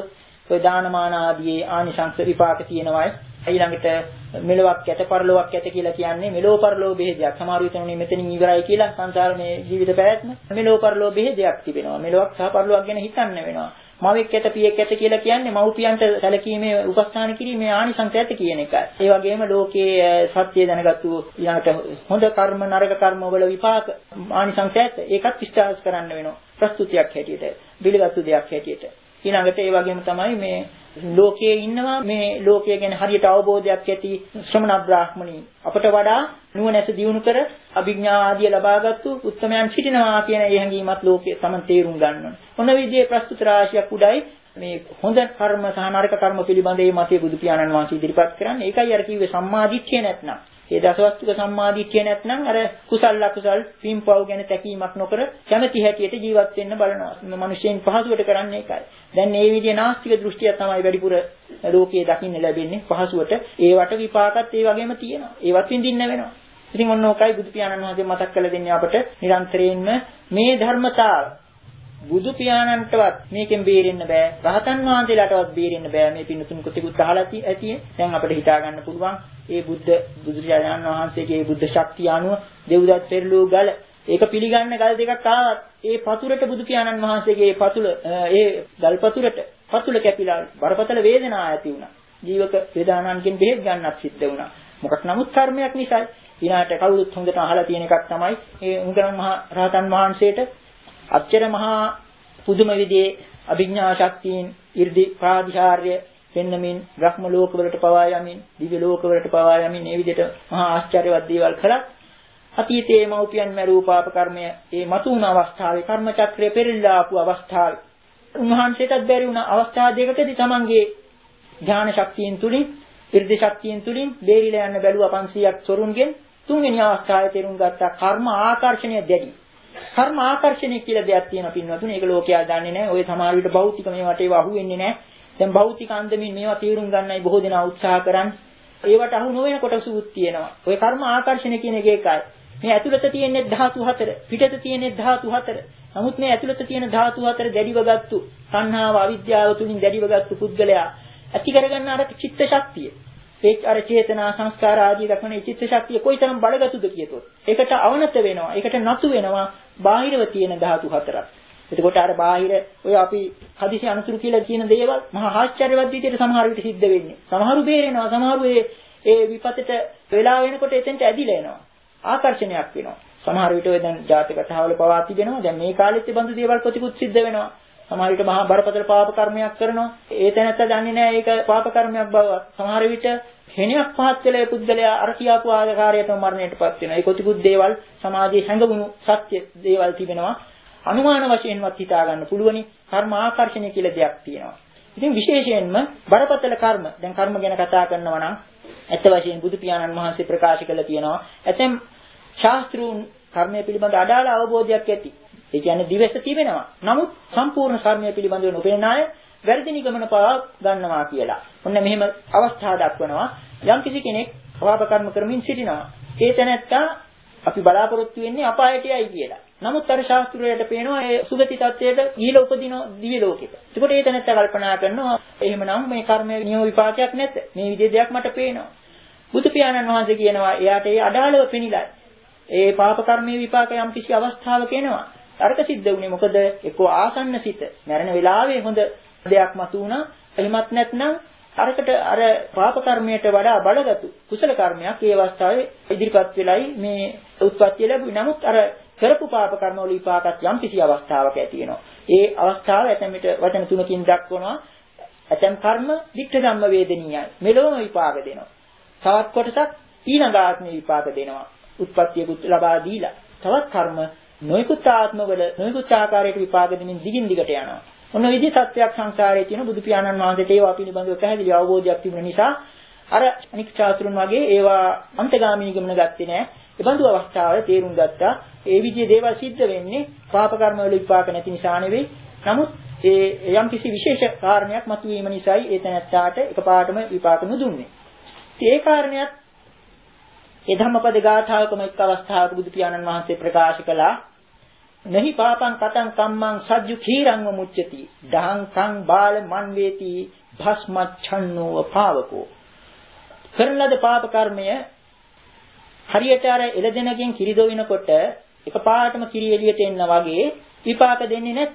ඔය දානමාන ආදී ආනිසංස විපාක තියෙනවායි. ඊළඟට මෙලොවක් යත පරලොවක් යත කියලා කියන්නේ මෙලෝ පරලෝ බෙහෙදයක්. සමහර විටුනේ මෙතනින් ඉවරයි කියලා සංසාර මේ ජීවිත පැවැත්ම මෙලෝ පරලෝ බෙහෙදයක් තිබෙනවා. මෙලොවක් සහ පරලොවක් ගැන හිතන්න වෙනවා. මවෙක් යත පියෙක් යත කියලා කියන්නේ මව්පියන්ට සැලකීමේ උපස්ථාන කිරීමේ ආනිසංස යත කියන එකයි. ඒ වගේම ලෝකයේ සත්‍ය දැනගත්තු ඊළඟට හොඳ කර්ම නරක කර්ම වල විපාක ආනිසංස යත ඒකත් විශ්වාස කරන්න වෙනවා. ප්‍රස්තුතියක් හැටියට පිළිගත්තු දෙයක් හැටියට. ඊළඟට ඒ වගේම තමයි මේ ලෝකයේ ඉන්නවා මේ ලෝකය ගැන හරියට අවබෝධයක් ඇති ශ්‍රමණ බ්‍රාහ්මණී අපට වඩා නුවණැස දියුණු කර අභිඥා ආදිය ලබාගත්තු උත්තමයන් සිටිනවා කියන ඒ හැඟීමත් ලෝකයේ තමන් තේරුම් ගන්න ඕන. මොන විදිහේ ප්‍රස්තුත රාශියක් උඩයි මේ හොඳ කර්ම සහ නරක කර්ම පිළිබඳ මේ මතය බුදු පියාණන් වහන්සේ ඉදිරිපත් කරන්නේ. ඒකයි අර කිව්වේ සම්මාදිට්ඨිය නැත්නම්. ඒ දසවස්තුක සම්මාදිට්ඨිය නැත්නම් අර කුසල අකුසල් පින්පව් ගැන තැකීමක් නොකර කැමැති හැටියට ජීවත් වෙන්න බලනවා. මිනිස්සුන් පහසුවට කරන්නේ ඒකයි. දැන් මේ විදිහේ නාස්තික දෘෂ්ටිය තමයි වැඩිපුර ලෝකයේ දකින්න ලැබෙන්නේ පහසුවට. ඒවට විපාකත් ඒ වගේම තියෙනවා. ඒවත් විඳින්න වෙනවා. ඉතින් ඔන්න ඔකයි බුදු පියාණන් වහන්සේ මතක් කරලා දෙන්නේ අපට නිරන්තරයෙන්ම මේ ධර්මතාව බුදු පියාණන්ටවත් මේකෙන් බේරෙන්න බෑ. රහතන් වහන්සේලාටවත් බේරෙන්න බෑ. මේ පින්නතුන් කොටිකුත් අහලා ඇති. දැන් අපිට හිතා ගන්න පුළුවන් ඒ බුද්ධ බුදුරජාණන් වහන්සේගේ බුද්ධ ශක්තිය අනුව දෙව්දත් පෙරළූ ගල ඒක පිළිගන්න ගල් දෙකක් ආවත් ඒ පතුරට බුදු පියාණන් වහන්සේගේ පතුල ඒ ගල් පතුරට පතුල කැපිලා බරපතල වේදනාවක් ඇති වුණා. ජීවක වේදනාවන්ගෙන් බෙහෙත් ගන්නත් සිද්ධ වුණා. මොකක් නමුත් කර්මයක් නිසායි. ඊළාට කවුරුත් හොඳට අහලා තියෙන එකක් තමයි ඒ උංගරන් මහ රහතන් වහන්සේට අච්චර මහා පුදුම විදිහේ අභිඥා ශක්තියින් 이르දි ප්‍රාතිහාර්ය පෙන්නමින් බ්‍රහ්ම ලෝක වලට පවා යමින් දිව්‍ය ලෝක වලට පවා යමින් මේ විදිහට මහා ආශ්චර්යවත් දේවල් කළා. අතීතයේ මෞපියන් මරූ පාප කර්මය ඒ මතුවන අවස්ථාවේ කර්ම චක්‍රය පෙරළලා ආපු අවස්ථාවේ උන්වහන්සේටත් බැරි වුණ අවස්ථා දෙකකදී තමන්ගේ ඥාන ශක්තියෙන් තුලින් 이르දි ශක්තියෙන් තුලින් බේරිලා යන්න බැලුවා පන්සීයක් සොරුන්ගෙන්. තුන්වෙනි අවස්ථාවේ තේරුම් ගත්තා කර්ම ආකර්ෂණය දැඩි. කර්ම ආකර්ෂණය කියලා දෙයක් තියෙනවා පින්වතුනි. ඒක ලෝකයා දන්නේ නැහැ. ඔය සමහර විට භෞතික මේවට ඒව අහු වෙන්නේ නැහැ. දැන් භෞතික අන්දමින් මේවා තේරුම් ගන්නයි බොහෝ දෙනා උත්සාහ කරන්නේ. ඒවට අහු නොවන කොටසුත් තියෙනවා. ඔය කර්ම ආකර්ෂණය කියන එක ඒකයි. මේ ඇතුළත තියෙන්නේ ධාතු හතර, පිටත තියෙන්නේ ධාතු හතර. නමුත් මේ ඇතුළත තියෙන ධාතු හතර දැඩිව ගත්තු, සංහාව අවිද්‍යාව තුලින් දැඩිව ගත්තු පුද්ගලයා ඇති කරගන්න අර චිත්ත ශක්තිය. ඒ අර චේතනා සංස්කාර ආදී දක්වන චිත්ත ශක්තිය කොයිතරම් බලගතුද කියතොත්. ඒකට අවනත වෙනවා. ඒකට නතු වෙනවා බාහිරව තියෙන ධාතු හතරක්. එතකොට අර බාහිර ඔය අපි හදිසි අනුසුරු කියලා කියන දේවල් මහා ආශ්චර්යවත් විදිහට සමහර විට සිද්ධ වෙන්නේ. සමහරු බේරෙනවා. සමහරු ඒ ඒ විපතට වෙලා වෙනකොට එතෙන්ට ඇදිලා එනවා. ආකර්ෂණයක් වෙනවා. සමහර විට ඔය දැන් ජාතක කතාවල පවා තිබෙනවා. දැන් මේ කාලෙත් මේ බඳු දේවල් කොතිකුත් සිද්ධ වෙනවා. සමහර විට මහා බරපතල පාප කර්මයක් කරනවා. ඒ තැනත්තා දන්නේ නැහැ ඒක පාප කර්මයක් බව. සමහර විට හෙණයක් පහත් වෙලා ඒ පුද්ගලයා අර කියාපු ආකාරයටම මරණයටපත් වෙනවා. ඒ කොතිකුත් දේවල් සමාජයේ හැඟවුණු සත්‍ය දේවල් තිබෙනවා. අනුමාන වශයෙන්වත් හිතා ගන්න පුළුවනි කර්ම ආකර්ෂණය කියලා දෙයක් තියෙනවා. ඉතින් විශේෂයෙන්ම බරපතල කර්ම දැන් කර්ම ගැන කතා කරනවා නම් ඇත්ත වශයෙන් බුදු පියාණන් වහන්සේ ප්‍රකාශ කළා තියෙනවා. ඇතැම් ශාස්ත්‍රූන් කර්මය පිළිබඳ අඩාල අවබෝධයක් ඇති. ඒ කියන්නේ දිවස තිබෙනවා. නමුත් සම්පූර්ණ කර්මය පිළිබඳව නොපෙනෙන අය වැරදි නිගමන පවා ගන්නවා කියලා. ඔන්න මෙහෙම අවස්ථා දක්වනවා. යම් කිසි කෙනෙක් පාප කර්ම කරමින් සිටිනවා. ඒ තැනැත්තා අපි බලාපොරොත්තු වෙන්නේ අපායට යයි කියලා. නමුත් අර ශාස්ත්‍රයට පේනවා ඒ සුගති tattයට ගිහිලා උපදින දිව්‍ය ලෝකෙට. ඒකට ඒ තැනැත්තා කල්පනා කරනවා එහෙමනම් මේ කර්මයේ නියම විපාකයක් නැත. මේ විදිහේ දෙයක් මට පේනවා. බුදු පියාණන් වහන්සේ කියනවා එයාට ඒ අඩාලව පෙනිලා. ඒ පාප කර්මයේ විපාක යම් කිසි අවස්ථාවක එනවා. අරක සිද්ධ වුණේ මොකද? එක්ක ආසන්න සිත. මරණ වෙලාවේ හොඳ දෙයක් මතු වුණා. එහෙමත් නැත්නම් අරකට අර පාප කර්මයට වඩා බලගත් කුසල කර්මයක් ඒ අවස්ථාවේ ඉදිරිපත් වෙලයි මේ උත්පත්ති ලැබුණේ. නමුත් අර කරපු පාප කර්ම වල විපාකත් යම් කිසි අවස්ථාවක ඇති වෙනවා. ඒ අවස්ථාව ඇතැම් විට වචන තුනකින් දක්වනවා. ඇතැම් කර්ම වික්ඛ ධම්ම වේදනීයයි. මෙලොවම විපාක දෙනවා. තවත් කොටසක් ඊළඟ ආත්මේ විපාක දෙනවා. උත්පත්තියකුත් ලබා දීලා. තවත් කර්ම නොයෙකුත් ආත්මවල නොයෙකුත් ආකාරයකට විපාක දෙමින් දිගින් දිගට යනවා. ඔන්න විදිහ සත්‍යයක් සංසාරයේ තියෙන බුදු පියාණන් වහන්සේට ඒවා පිළිබඳව පැහැදිලි අවබෝධයක් තිබුණ නිසා අර අනික් චාතුරුන් වගේ ඒවා අන්තගාමී ගමන ගත්තේ නැහැ. ඒ බඳු අවස්ථාවේ තේරුම් ගත්තා. ඒ විදිහේ දේවල් සිද්ධ වෙන්නේ පාප කර්ම වල විපාක නැති නිසා නෙවෙයි. නමුත් ඒ යම් කිසි විශේෂ කාරණයක් මතුවීම නිසායි ඒ තැනත්තාට එකපාරටම විපාක නුදුන්නේ. ඒ කාරණයක් ඒ ධම්මපද ගාථාවකම එක් අවස්ථාවක බුදු පියාණන් වහන්සේ ප්‍රකාශ කළා. නහි පාපං කතං කම්මං සජ්ජු කීරං මුච්චති දහං කං බාල මන් වේති භස්මච්ඡන්නෝව පාවකෝ. කරන ලද පාප කර්මය හරියට අර එළදෙනකින් කිරි දොවිනකොට එකපාරටම කිරි එළියට එන්න වගේ විපාක දෙන්නේ නැත.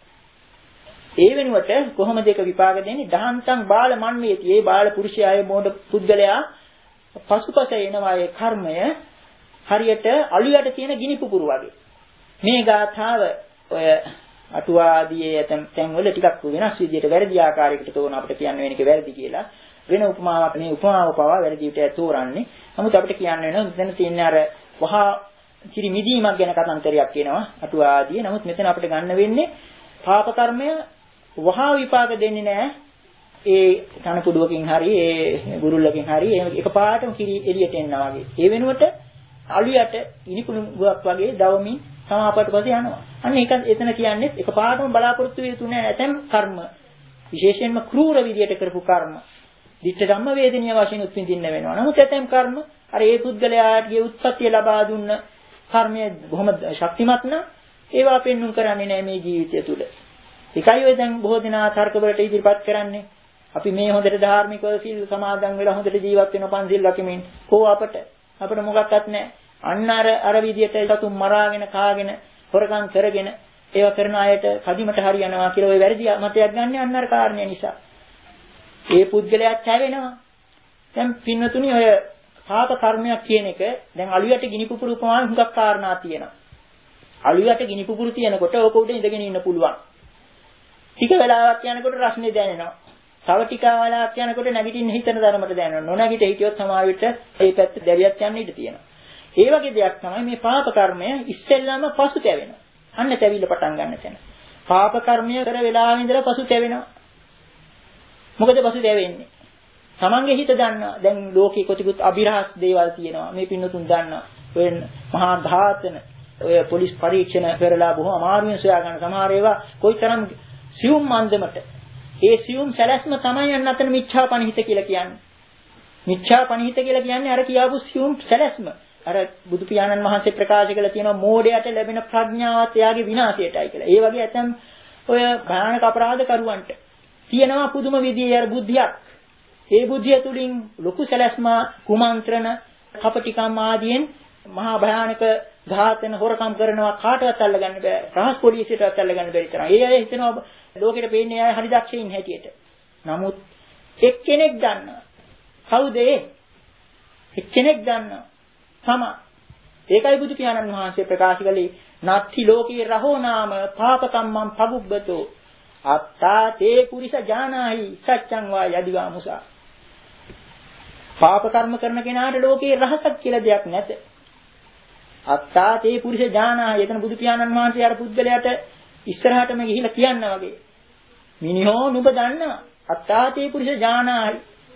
ඒ වෙනුවට කොහොමද ඒක විපාක දෙන්නේ? දහන්තං බාල මන් වේති. ඒ බාල පුරුෂයාගේ මොඩ පුද්ගලයා පසුපස එනවා ඒ කර්මය හරියට අලුයට තියෙන ගිනි පුපුරු වගේ. මේ ගාථාව ඔය අටුවාදී ඇතම් තැන්වල ටිකක් වෙනස් විදිහට වැරදි ආකාරයකට තෝරන අපිට කියන්න වෙන එක වැරදි කියලා. වෙන උපමාවක් මේ උපමාව පවා වැරදි විදිහට තෝරන්නේ. නමුත් අපිට කියන්න වෙනවා මෙතන තියෙන අර වහා කිරි මිදීමක් ගැන කතන්දරයක් කියනවා අටුවාදී. නමුත් මෙතන අපිට ගන්න වෙන්නේ පාප කර්මය වහා විපාක දෙන්නේ නැහැ. ඒ කනපුඩුවකින් හරි ඒ ගුරුල්ලකින් හරි එකපාරටම කිරි එළියට එනවා වගේ. ඒ වෙනුවට අලුයට ඉනිකුණුවක් වගේ දවමින් සමාපට පස්සේ යනවා. අන්න ඒක එතන කියන්නේ එකපාරටම බලාපොරොත්තු වෙ යුතු නැහැ. නැතම් කර්ම විශේෂයෙන්ම ක්‍රූර විදියට කරපු කර්ම දිට්ඨ ධම්ම වේදනීය වශයෙන් උත්පින්දින්න වෙනවා. නමුත් ඇතම් කර්ම අර ඒ පුද්ගලයාගේ උත්පත්තිය ලබා දුන්න කර්මය බොහොම ශක්තිමත් නම් ඒවා පෙන්눔 කරන්නේ නැහැ මේ ජීවිතය තුළ. ඒකයි ඔය දැන් බොහෝ දෙනා තර්ක වලට ඉදිරිපත් කරන්නේ. අපි මේ හොඳට ධාර්මිකව සිල් සමාදන් වෙලා හොඳට ජීවත් වෙන පන්සිල් රකිමින් කෝ අපට අපිට මොකක්වත් නැහැ. අන්න අර අර විදියට සතුන් මරාගෙන කාගෙන හොරකම් කරගෙන ඒවා කරන අයට කදිමට හරියනවා කියලා ඔය වැරදි මතයක් ගන්න අන්න අර කාරණේ නිසා. ඒ පුද්ගලයාත් හැවෙනවා. දැන් පින්නතුනි ඔය පාප කර්මයක් කියන එක දැන් අලුයට ගිනි පුපුරු උපමාවෙන් හුඟක් කාරණා තියෙනවා. අලුයට ගිනි පුපුරු තියෙනකොට ඕක උඩ ඉඳගෙන ඉන්න පුළුවන්. ටික වෙලාවක් යනකොට රස්නේ දැනෙනවා. තව ටික වෙලාවක් යනකොට නැගිටින්න හිතන ධර්මයට දැනෙනවා. නොනැගිට හිටියොත් සමහර විට ඒ පැත්ත දැරියක් යන්න ඉඩ තියෙනවා. ඒ වගේ දෙයක් තමයි මේ පාප කර්මය ඉස්සෙල්ලාම පසු තැවෙනවා. අන්න තැවිල්ල පටන් ගන්න තැන. පාප කර්මය කර වෙලාවෙ ඉඳලා පසු තැවෙනවා. මොකද පසු තැවෙන්නේ? තමන්ගේ හිත දන්නවා. දැන් ලෝකේ කොටිකුත් අභිරහස් දේවල් තියෙනවා. මේ පින්නතුන් දන්නවා. ඔය මහා ඝාතන, ඔය පොලිස් පරීක්ෂණ කරලා බොහොම අමාරුවෙන් සොයා ගන්න සමහර ඒවා කොයිතරම් සියුම් මන්දමට. ඒ සියුම් සැලැස්ම තමයි යන්න අතන මිච්ඡාපනිහිත කියලා කියන්නේ. මිච්ඡාපනිහිත කියලා කියන්නේ අර කියාපු සියුම් සැලැස්ම. අර බුදු පියාණන් වහන්සේ ප්‍රකාශ කළ තියෙනවා මෝඩයට ලැබෙන ප්‍රඥාවත් එයාගේ විනාශයටයි කියලා. ඒ වගේ ඇතම් ඔය භයානක අපරාධ කරුවන්ට තියෙනවා පුදුම විදියේ අර බුද්ධියක්. ඒ බුද්ධිය තුලින් ලොකු සැලැස්ම කුමන්ත්‍රණ කපටිකම් ආදීන් මහා භයානක ඝාතන හොරකම් කරනවා කාටවත් අල්ලගන්න බෑ. රහස් පොලිසියටවත් අල්ලගන්න බැරි තරම්. ඒ අය හිතනවා ලෝකෙට පේන්නේ අය හරි දක්ෂයින් හැටියට. නමුත් එක්කෙනෙක් දන්නවා. කවුද ඒ? එක්කෙනෙක් දන්නවා. සම ඒකයි බුදු පියාණන් වහන්සේ ප්‍රකාශ කළේ නත්ති ලෝකේ රහෝ නාම පාපකම්මං පබුබ්බතෝ අත්තා තේ පුරිස ජානාහි සත්‍යං වා යදිවා මුසා. පාප කර්ම කරන කෙනාට ලෝකේ රහසක් කියලා දෙයක් නැත. අත්තා තේ පුරිස ජානාහි එතන බුදු පියාණන් වහන්සේ අර පුද්ගලයාට ඉස්සරහටම ගිහිලා කියනවා වගේ මිනිහෝ නුඹ දන්නා අත්තා තේ පුරිස ජානාහි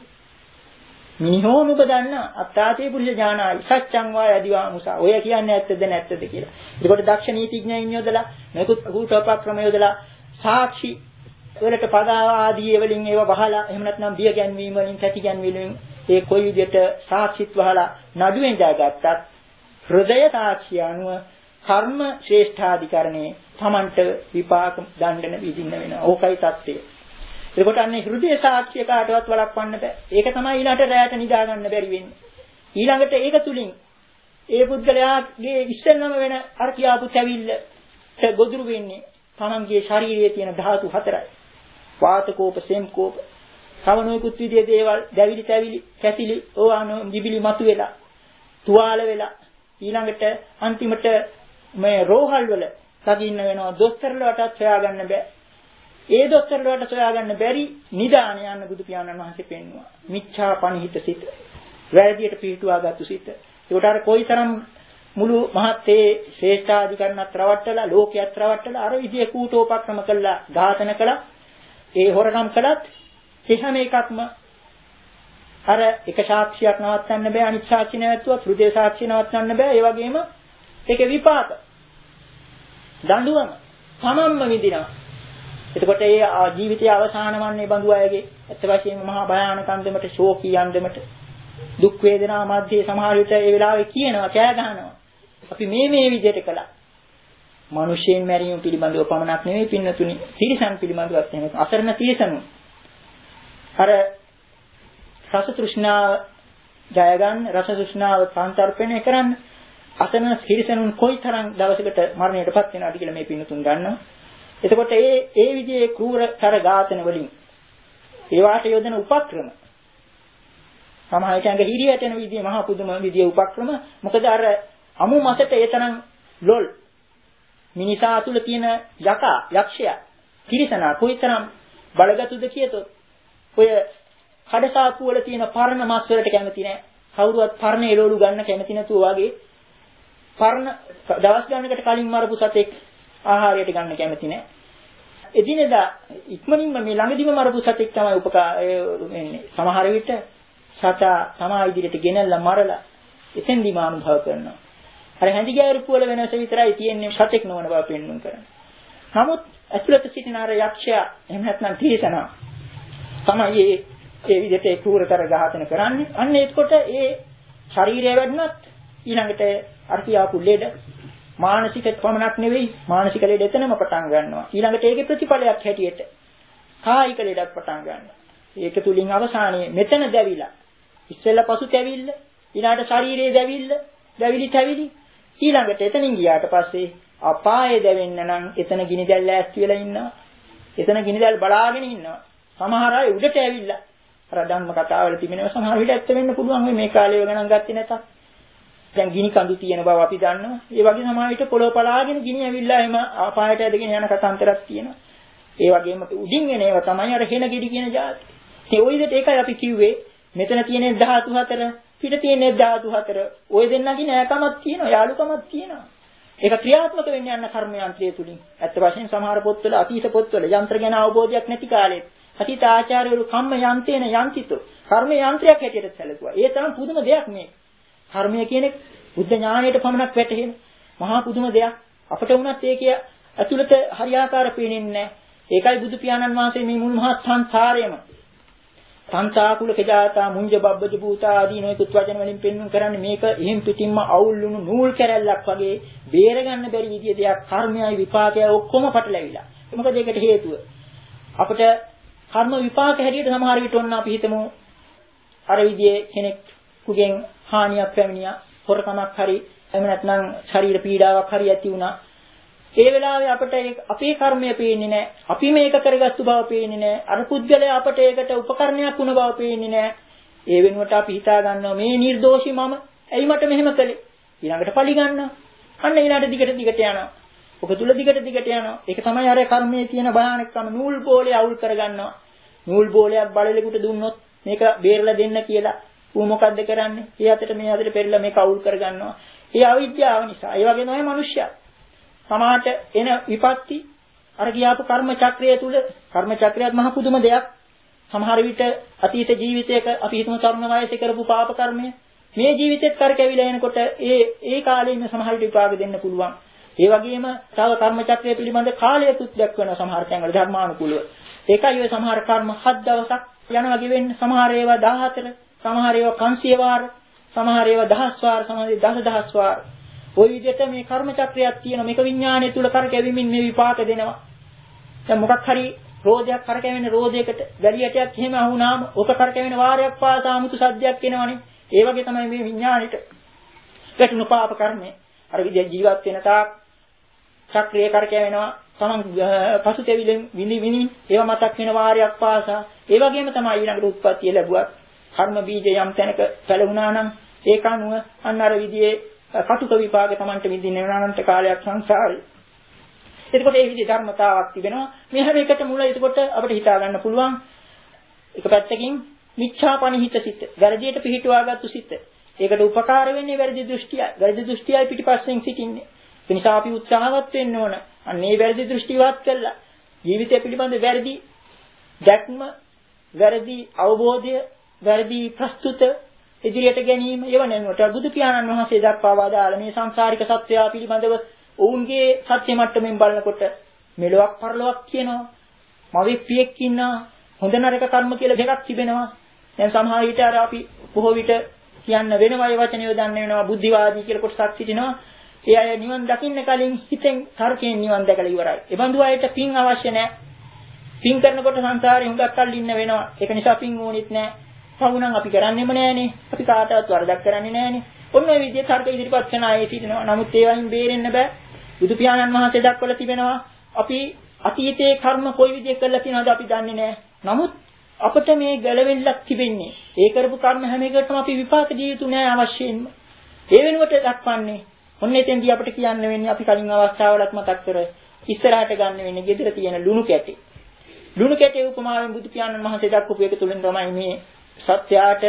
මිනිහෝ නුඹ දන්නා අත්තාතේ පුරුෂ ඥානයි සත්‍යං වා යදිවා මුසා. ඔය කියන්නේ ඇත්තද නැත්තද කියලා. ඒකට දක්ෂ නීතිඥයන් යොදලා මේකුත් කූටෝපක්‍රම යොදලා සාක්ෂි වලට පදා ආදී වලින් ඒව වහලා එහෙම නැත්නම් බිය ගැන්වීම වලින් කැටි ගැන්වීම වලින් ඒ කොයි විදිහට සාක්ෂිත් වහලා නඩුවෙන් ජයගත්තත් හෘදය සාක්ෂිය අනුව කර්ම ශ්‍රේෂ්ඨාධිකරණේ Tamanට විපාක දඬන විඳින්න වෙනවා. ඕකයි தත්ත්වය. ඒකට අන්නේ හෘදේ සාක්ෂිය කාටවත් වළක්වන්න බෑ. ඒක තමයි ඊළඟට රැයට නිදා ගන්න බැරි වෙන්නේ. ඊළඟට ඒක තුලින් ඒ පුද්ගලයාගේ ඉස්සෙල්ලම වෙන අර කියාපු තැවිල්ලට ගොදුරු වෙන්නේ තමන්ගේ ශරීරයේ තියෙන ධාතු හතරයි. වාතකෝප, සෙම්කෝප, සමනෝයිකුත් විදියේ දේවල්, දැවිලි තැවිලි, කැසිලි, ඕවානෝ දිබිලි මතු වෙලා, තුවාල වෙලා ඊළඟට අන්තිමට මේ රෝහල් වල තදින්න වෙනවා. දොස්තරලටත් හොයාගන්න බෑ. ඒ දොස්තරලට සොයාගන්න බැරි නිදාන යන බුදු පියාණන් වහන්සේ පෙන්වුවා. මිච්ඡා පනිහිත සිත. වැරදියට පිටුවාගත්තු සිත. ඒකට අර කොයිතරම් මුළු මහත්යේ ශ්‍රේෂ්ඨාධිකරණත් රවට්ටලා ලෝකයක් රවට්ටලා අර විදිය කූටෝපක්‍රම කළා, ඝාතන කළා. ඒ හොරකම් කළත් ඒ හැම එකක්ම අර එක සාක්ෂියක් නවත්තන්න බෑ, අනිත් සාක්ෂි නැවතුවත් හෘදේ සාක්ෂි නවත්තන්න බෑ. ඒ වගේම ඒකේ විපාක දඬුවම තමන්ම විඳිනවා. එතකොට ඒ ජීවිතයේ අවසාන වන්නේ බඳු අයගේ ඇත්ත වශයෙන්ම මහා භයානක අන්දමට ශෝකී අන්දමට දුක් වේදනා මැද්දේ සමහර විට ඒ වෙලාවේ කියනවා කෑ ගහනවා අපි මේ මේ විදිහට කළා මිනිසෙන් මැරීම පිළිබඳව පමණක් නෙවෙයි පින්නතුනි තිරිසන් පිළිබඳවත් එහෙම අසරණ තිරිසනුන් අර රස තෘෂ්ණාව ජය ගන්න රස තෘෂ්ණාව සංතරපණය කරන්න අසරණ තිරිසනුන් කොයිතරම් දවසකට මරණයටපත් වෙනවද කියලා මේ පින්නතුන් ගන්නවා. එතකොට ඒ ඒ විදිහේ කෲරතර ඝාතන වලින් ඒවාට යොදන උපක්‍රම සමහර විට අඟ හිරියට එන විදිහේ මහා පුදුම විදිහේ උපක්‍රම මොකද අර අමු මසට ඒ තරම් ලොල් මිනිසා තුල තියෙන යකා යක්ෂයා තිරිසනා කොයිතරම් බලගතුද කියතොත් ඔය කඩසාප්පු වල තියෙන පරණ මස් වලට කැමති නැහැ. කවුරුවත් පරණ එළවලු ගන්න කැමති නැතුව වගේ පරණ දවස් ගන්නකට කලින් මරපු සතෙක් ආහාරයට ගන්න කැමති නැහැ. එදිනෙදා ඉක්මනින්ම මේ ළඟදිම මරපු සතෙක් තමයි උපකා වෙන්නේ. සමහර විට සතා තමා ඉදිරියට ගෙනල්ලා මරලා එතෙන්දිම අනුභව කරනවා. අර හැඳි ගැයරුපු වල වෙනස විතරයි තියෙන්නේ සතෙක් නොවන බව පෙන්වන්න කරන්නේ. නමුත් ඇතුළත සිටින අර යක්ෂයා එහෙම නැත්නම් තිරිසනා තමයි ඒ ඒ විදිහට ඒ කෲරතර ඝාතන කරන්නේ. අන්න ඒකට ඒ ශරීරය වැඩනත් ඊළඟට අර කියාපු ලෙඩ මානසික පමණක් නෙවෙයි මානසික ලෙඩ එතනම පටන් ගන්නවා. ඊළඟට ඒකේ ප්‍රතිඵලයක් හැටියට කායික ලෙඩක් පටන් ගන්නවා. ඒක තුලින් අවසානයේ මෙතන දැවිලා ඉස්සෙල්ලා පසු තැවිල්ල ඊළඟට ශරීරයේ දැවිල්ල දැවිලි තැවිලි ඊළඟට එතනින් ගියාට පස්සේ අපායේ දැවෙන්න නම් එතන ගිනි දැල් ඈස්ති වෙලා ඉන්නවා. එතන ගිනි දැල් බලාගෙන ඉන්නවා. සමහර අය උඩට ඇවිල්ලා අර ධම්ම කතාවල තිබෙනවා සමහර විට ඇත්ත වෙන්න පුළුවන් මේ කාලේ ගණන් ගත්තේ නැතත්. දැන් ගිනි කඳු තියෙන බව අපි දන්නවා. ඒ වගේ සමහර විට පොළොව පලාගෙන ගිනි ඇවිල්ලා එම අපායට ඇදගෙන යන කතාන්තරයක් තියෙනවා. ඒ වගේම උඩින් එන ඒවා තමයි අර හෙන ගෙඩි කියන જાති. ඒ ওই විදිහට ඒකයි අපි කිව්වේ මෙතන තියෙන ධාතු හතර පිට තියෙන ධාතු හතර ওই දෙන්නගේ නෑකමක් තියෙනවා යාළුකමක් තියෙනවා. ඒක ක්‍රියාත්මක වෙන්න යන කර්ම යන්ත්‍රය තුලින්. ඇත්ත වශයෙන් සමහර පොත්වල අතීත පොත්වල යන්ත්‍ර ගැන අවබෝධයක් නැති කාලේ අතීත ආචාර්යවරු කම්ම යන්ත්‍රේන යන්තිතෝ කර්ම යන්ත්‍රයක් හැටියට සැලකුවා. ඒ තරම් පුදුම දෙයක් මේ. කර්මය කියන්නේ බුද්ධ ඥාණයට පමණක් වැටහෙන මහා පුදුම දෙයක්. අපිට වුණත් ඒකේ ඇතුළත හරියාකාර පේන්නේ නැහැ. ඒකයි බුදු පියාණන් වහන්සේ මේ මුල් මහත් සංසාරයේම සංසාකුලක ජාතා මුංජ බබ්බජ භූතා ආදී නොයෙකුත් වචන වලින් පෙන්වන්න කරන්නේ මේක එහෙම් පිටින්ම අවුල් වුණු නූල් කැරැල්ලක් වගේ බේර ගන්න බැරි විදිය දෙයක් කර්මයයි විපාකයයි ඔක්කොම පටලැවිලා. මොකද ඒකට හේතුව අපිට කර්ම විපාක හැටියට සමහර විට ඔන්න අපි හිතමු අර විදියේ කෙනෙක් කුගෙන් හානියක් පැමිණියා හොරකමක් හරි එහෙම නැත්නම් ශරීර පීඩාවක් හරි ඇති වුණා. ඒ වෙලාවේ අපිට අපේ කර්මය පේන්නේ නැහැ. අපි මේක කරගත්තු බව පේන්නේ නැහැ. අර පුද්ගලයා අපට ඒකට උපකරණයක් වුණ බව පේන්නේ නැහැ. ඒ වෙනුවට අපි හිතා ගන්නවා මේ නිර්දෝෂි මම. ඇයි මට මෙහෙම කළේ? ඊළඟට පලි ගන්නවා. අන්න ඊළඟට දිගට දිගට යනවා. ඔක තුල දිගට දිගට යනවා. ඒක තමයි අර කර්මයේ තියෙන භයානකම. නූල් බෝලේ අවුල් කරගන්නවා. නූල් බෝලයක් බලලෙකුට දුන්නොත් මේක බේරලා දෙන්න කියලා ඌ මොකද්ද කරන්නේ? ඒ අතට මේ අතට පෙරලා මේක අවුල් කරගන්නවා. ඒ අවිද්‍යාව නිසා. ඒ වගේ තමයි මිනිස්සයා. සමාහට එන විපත්ති අර කියාපු කර්ම චක්‍රය තුල කර්ම චක්‍රයත් මහ පුදුම දෙයක්. සමහර විට අතීත ජීවිතයක අපි හිතමු තරුණ වයසේ කරපු පාප කර්මය මේ ජීවිතෙත් කරකැවිලා එනකොට ඒ ඒ කාලේ ඉන්න සමහර විට විපාක දෙන්න පුළුවන්. ඒ වගේම තව කර්ම චක්‍රය පිළිබඳ කාලයකුත් දක්වන සමහර තැන්වල ධර්මානුකූලව. ඒකයි ඔය සමහර කර්ම හත් දවසක් යනවා ගෙවෙන්න සමහර ඒවා දහහතර සමහර ඒවා පන්සිය වාර සමහර ඒවා දහස් වාර සමහර දසදහස් වාර ওই විදිහට මේ කර්ම චක්‍රයක් තියෙනවා. මේක විඥානය තුල කරකැවීමෙන් මේ විපාක දෙනවා. දැන් මොකක් හරි රෝදයක් කරකැවෙන රෝදයකට වැලියටයක් එහෙම අහුණාම ඔක කරකැවෙන වාරයක් පාසා 아무තු සද්දයක් එනවනේ. ඒ වගේ තමයි මේ විඥානෙට වැටුණු පාප කර්මය. අර විදිහ ජීවත් වෙන තාක් චක්‍රය කරකැවෙනවා. තමන් පසුතැවිලෙන් විඳි විඳි ඒව මතක් වෙන වාරයක් පාසා. ඒ වගේම තමයි ඊළඟට උත්පත්තිය ලැබුවත් කර්ම බීජ යම් තැනක පැලුණා නම් ඒක අනුව අන්න අර විදිහේ කටුක විපාක Tamanට විඳින්න වෙන අනන්ත කාලයක් සංසාරේ. එතකොට මේ විදිහේ ධර්මතාවක් තිබෙනවා. මේ හැම එකටම මුල එතකොට අපිට හිතා ගන්න පුළුවන් එක පැත්තකින් මිච්ඡාපනිහිත සිත, වැරදියට පිහිටුවාගත්තු සිත. ඒකට උපකාර වෙන්නේ වැරදි දෘෂ්ටියයි. වැරදි දෘෂ්ටියයි පිටිපස්සෙන් සිටින්නේ. ඒ නිසා අපි උත්සාහවත් වෙන්න ඕන. අන්න මේ වැරදි දෘෂ්ටිවත් කළා. ජීවිතය පිළිබඳ වැරදි දැක්ම, වැරදි අවබෝධය, වැරදි ප්‍රස්තුත ඉදිරියට ගැනීම ඒව නෙවෙයි. බුදු පියාණන් වහන්සේ දක්වා වදාළ මේ සංසාරික සත්‍යය පිළිබඳව ඔවුන්ගේ සත්‍ය මට්ටමින් බලනකොට මෙලොවක් පරලොවක් කියනවා. මවෙක් පියෙක් ඉන්නවා. හොඳ නරක කර්ම කියලා දෙකක් තිබෙනවා. දැන් සමහර විට අර අපි බොහෝ විට කියන්න වෙනම ඒ වචන යොදන්න වෙනවා බුද්ධිවාදී කියලා කොටසක් සිටිනවා. ඒ අය නිවන් දකින්න කලින් හිතෙන් තර්කයෙන් නිවන් දැකලා ඉවරයි. ඒ බඳු අයට පින් අවශ්‍ය නැහැ. පින් කරනකොට සංසාරේ හුඟක් කල් ඉන්න වෙනවා. ඒක නිසා පින් ඕනෙත් නැහැ. පවුනම් අපි කරන්නේම නැහනේ. අපි කාටවත් වරදක් කරන්නේ නැහනේ. ඔන්න ඔය විදිහේ තර්ක ඉදිරිපත් කරන අය සිටිනවා. නමුත් ඒවයින් බේරෙන්න බෑ. බුදු පියාණන් වහන්සේ දක්වලා තිබෙනවා අපි අතීතයේ කර්ම කොයි විදිහේ කළා තියෙනවද අපි දන්නේ නැහැ. නමුත් අපිට මේ ගැලවෙන්නක් තිබෙන්නේ. ඒ කරපු කර්ම හැම එකකටම අපි විපාක දිය යුතු නැහැ අවශ්‍යයෙන්ම. ඒ වෙනුවට දක්වන්නේ ඔන්න එතෙන්දී අපිට කියන්න වෙන්නේ අපි කලින් අවස්ථාවලත් මතක් කර ඉස්සරහට ගන්න වෙන්නේ gedara තියෙන ලුණු කැටි. ලුණු කැටේ උපමාවෙන් බුදු පියාණන් වහන්සේ දක්වපු එක තුලින් තමයි මේ සත්‍යයට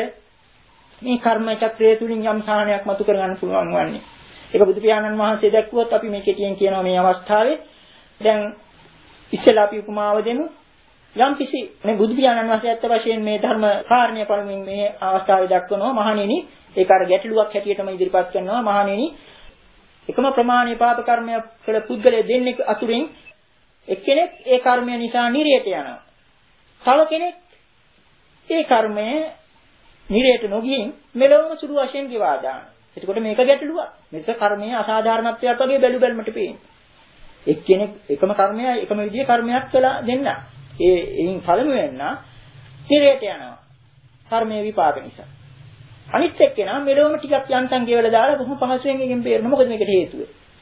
මේ කර්ම චක්‍රය තුලින් යම් සාහනයක් මතු කරගන්න පුළුවන් වන්නේ. ඒක බුදු පියාණන් වහන්සේ දැක්වුවොත් අපි මේ කෙටියෙන් කියනවා මේ අවස්ථාවේ දැන් ඉස්සෙල්ලා අපි උපමාව දෙමු. යම් කිසි මේ බුදු පියාණන් වහන්සේ අත්ත වශයෙන් මේ ධර්ම කාරණ්‍ය පළමුවෙන් මේ අවස්ථාවේ දක්වනවා මහණෙනි ඒක අර ගැටලුවක් හැටියටම ඉදිරිපත් කරනවා මහණෙනි එකම ප්‍රමාණයේ පාප කර්මයක් කළ පුද්ගලයා දෙන්නෙක් අතුරින් එක්කෙනෙක් ඒ කර්මය නිසා නිරයට යනවා. තව කෙනෙක් ඒ කර්මය නිරයට නොගියින් මෙලොවම සුළු වශයෙන් ගෙවා දානවා. එතකොට මේක ගැටලුවක්. මේක කර්මයේ අසාධාරණත්වයක් වගේ බැලු බැලමට පේන්නේ. එක්කෙනෙක් එකම කර්මය එකම විදිහේ කර්මයක් කළා දෙන්න. ඒ එයින් පළමුවෙන්න නිරයට යනවා. කර්මයේ විපාක නිසා. අනිත් එක්කෙනා මෙලොවම ටිකක් යන්තම් ගෙවලා දාලා බොහොම පහසුවෙන් එකෙන් බේරෙනවා. මොකද මේකට හේතුව?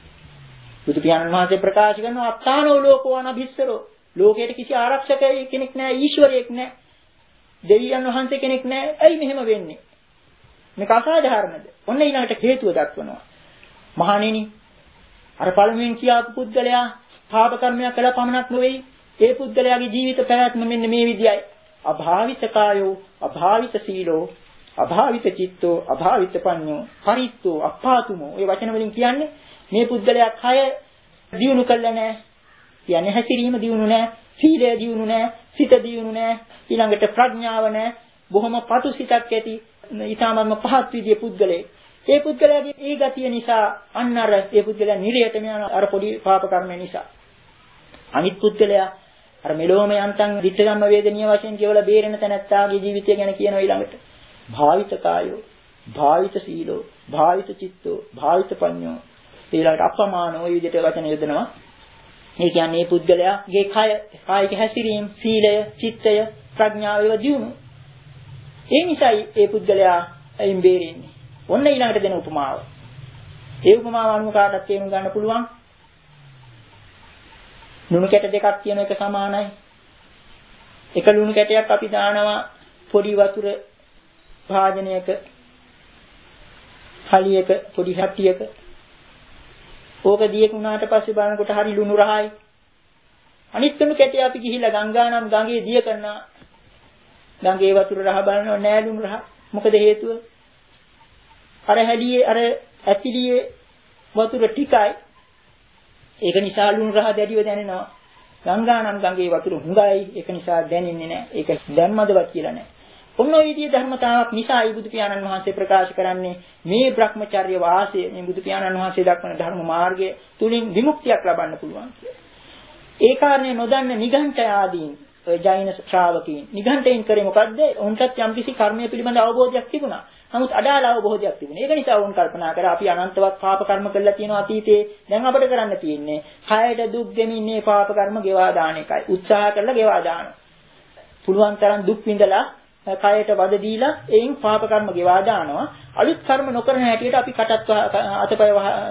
බුදු පියාණන් වහන්සේ ප්‍රකාශ කරනවා අත්තානෝ ලෝකෝ අනභිස්සරෝ. ලෝකයට කිසි ආරක්ෂක කෙනෙක් නැහැ, ඊශ්වරයෙක් නැහැ. දෙවියන් වහන්සේ කෙනෙක් නැහැ. ඇයි මෙහෙම වෙන්නේ? මේක අසාධාරණද? ඔන්න ඊළඟට හේතුව දක්වනවා. මහණෙනි අර පළමුවෙන් කියාපු පුද්ගලයා පාප කර්මයක් කළා පමණක් නෙවෙයි. ඒ පුද්ගලයාගේ ජීවිත පැවැත්ම මෙන්න මේ විදියයි. අභාවිත කායෝ, අභාවිත සීලෝ, අභාවිත චිත්තෝ, අභාවිත පඤ්ඤෝ, පරිත්තෝ, අප්පාතුමෝ. ඔය වචන වලින් කියන්නේ මේ පුද්ගලයා කය දියුණු කළා නැහැ. කියන්නේ හැසිරීම දියුණු නැහැ, සීලය දියුණු නැහැ, සිත දියුණු නැහැ, ඊළඟට ප්‍රඥාව නැහැ. බොහොම පටු සිතක් ඇති ඊටාමත්ම පහත් විදියේ පුද්ගලයෙක්. ඒ පුද්ගලයාගේ ඒ ගතිය නිසා අන්න අර ඒ පුද්ගලයා නිරයටම යන අර පොඩි පාප කර්ම නිසා. අනිත් පුද්ගලයා අර මෙලොවම යන්තම් විත්තරම්ම වේදනීය වශයෙන් කියවලා බේරෙන තැනැත්තාගේ ජීවිතය ගැන කියනවා ඊළඟට. භාවිත කායෝ, භාවිත සීලෝ, භාවිත චිත්තෝ, භාවිත පඤ්ඤෝ. ඊළඟට අපමාන ওই විදිහට වචන යොදනවා. ඒ කියන්නේ මේ පුද්ගලයාගේ කය, කායික හැසිරීම, සීලය, චිත්තය, ප්‍රඥාව ඒවා දියුණු. ඒ නිසායි ඒ පුද්ගලයා එයින් බේරෙන්නේ. ඔන්න ඊළඟට දෙන උපමාව. ඒ උපමාව අනුව කාටත් තේරුම් ගන්න පුළුවන්. ලුණු කැට දෙකක් කියන එක සමානයි. එක ලුණු කැටයක් අපි දානවා පොඩි වතුර භාජනයක, හලියක, පොඩි හැට්ටියක. ඕක දියෙක උනාට පස්සේ බලනකොට හරි ලුණු රහයි. අනිත් ලුණු කැටය අපි ගිහිල්ලා ගංගා නම් ගඟේ දිය කරනවා. ගඟේ වතුර රහ බලනවා නෑ ලුණු රහ. මොකද හේතුව? අර හැලියේ අර ඇතිලියේ වතුර ටිකයි. ඒක නිසා ලුණු රහ දැඩිව දැනෙනවා. ගංගා නම් ගඟේ වතුර හුඟයි. ඒක නිසා දැනෙන්නේ නෑ. ඒක දැම්මදවත් කියලා නෑ. ඔන්න ඔය විදිහේ ධර්මතාවක් නිසායි බුදු පියාණන් වහන්සේ ප්‍රකාශ කරන්නේ මේ Brahmacharya වාසය මේ බුදු පියාණන් වහන්සේ දක්වන ධර්ම මාර්ගය තුලින් විමුක්තියක් ලබන්න පුළුවන් කියලා. ඒ කාරණේ නොදන්න නිගණ්ඨ ආදීන් ජෛන ශ්‍රාවකීන් නිගණ්ඨයෙන් කරේ මොකද්ද? උන්ටත් යම්කිසි කර්මයේ පිළිබඳ අවබෝධයක් තිබුණා. නමුත් අඩාල අවබෝධයක් තිබුණේ. ඒක නිසා වුන් කල්පනා කරා අපි අනන්තවත් පාප කර්ම කළා තියෙනවා අතීතේ. දැන් අපිට කරන්න තියෙන්නේ කයට දුක් දෙමින් මේ පාප කර්ම ගෙවා දාන එකයි. උත්සාහ කරලා ගෙවා දානවා. පුළුවන් තරම් දුක් විඳලා කයට වද දීලා එයින් පාප කර්ම ගෙවා දානවා. අලුත් කර්ම නොකරන හැටියට අපි කටත් අතපය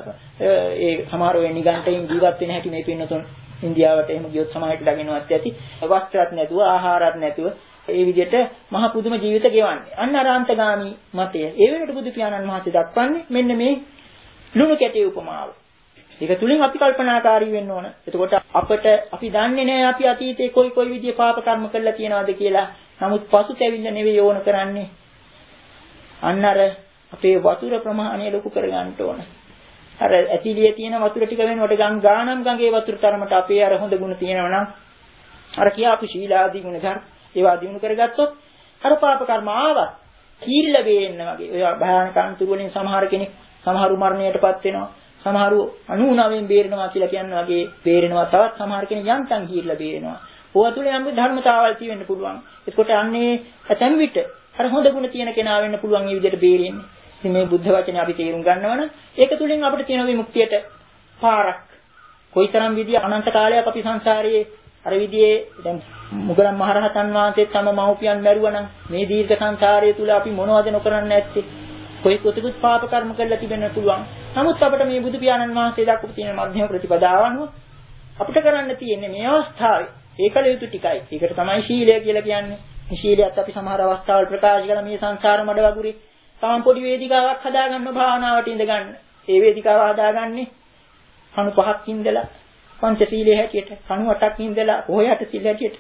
ඒ සමහර වෙලාවෙ නිගණ්ඨයෙන් ජීවත් වෙන හැටි මේ පින්නතුන් ඉන්දියාවට එහෙම ගියොත් සමාජයට ළගෙනවත් ඇති. වස්ත්‍රات නැතුව, ආහාරات නැතුව ඒ විදිහට මහ පුදුම ජීවිත ගෙවන්නේ. අන්න අරාන්තගාමි මතය. ඒ වෙනකොට බුදු පියාණන් වහන්සේ දක්වන්නේ මෙන්න මේ ලුණු කැටේ උපමාව. ඒක තුලින් අපි කල්පනාකාරී වෙන්න ඕන. එතකොට අපිට අපි දන්නේ නැහැ අපි අතීතේ කොයි කොයි විදිහේ පාප කර්ම කළා තියෙනවද කියලා. නමුත් පසුතැවිල්ල නෙවෙයි ඕන කරන්නේ. අන්න අර අපේ වතුර ප්‍රමාණය ලොකු කරගන්න ඕන. අර ඇතිලියේ තියෙන වතුර ටික වෙනකොට ගම් ගානම් ගඟේ වතුර තරමට අපේ අර හොඳ ගුණ තියෙනවා නම් අර කියාපු ශීලාදී ගුණ ධර්ම ඒවා දිනු කරගත්තොත් අර පාප කර්ම ආවත් කීල්ල වේන්න වගේ. ඔය භයානක අන්තුරු වලින් සමහර කෙනෙක් සමහරු මරණයටපත් වෙනවා. සමහරු අනූනවෙන් බේරෙනවා කියලා කියන වගේ බේරෙනවා. තවත් සමහර කෙනෙක් යන්තම් කීල්ල බේරෙනවා. ඕවා තුල යම් ධර්මතාවල් තියෙන්න පුළුවන්. ඒකට අන්නේ ඇතැම් විට අර හොඳ ගුණ තියෙන කෙනා වෙන්න පුළුවන් මේ විදිහට බේරෙන්නේ. ඉතින් මේ බුද්ධ වචනේ අපි තේරුම් ගන්නවනම් ඒක තුලින් අපිට තියෙන විමුක්තියට පාරක්. කොයිතරම් විදිය අනන්ත කාලයක් අපි සංසාරයේ අර විදියේ දැන් මුගලන් මහරහතන් වහන්සේ තම මව්පියන් මැරුවා නම් මේ දීර්ඝ සංසාරය තුල අපි මොනවද නොකරන්නේ නැත්තේ? කොයි කොතිකුත් පාප කර්ම කළා තිබෙන්න පුළුවන්. නමුත් අපිට මේ බුදු පියාණන් වහන්සේ දක්වපු තියෙන මධ්‍යම ප්‍රතිපදාව අනුව අපිට කරන්න තියෙන්නේ මේ අවස්ථාවේ ඒකල යුතු ටිකයි. ඒකට තමයි ශීලය කියලා කියන්නේ. මේ ශීලයත් අපි සමහර අවස්ථාවල ප්‍රකාශ කරන මේ සංසාර මඩ වගුරේ තමන් පොඩි වේදිකාවක් හදාගන්න භාවනාවට ඉඳ ගන්න. ඒ වේදිකාව හදාගන්නේ කණු පහක් ඉඳලා පංචශීලයේ හැටියට, කණු අටක් ඉඳලා ඔහයට සිල් හැටියට,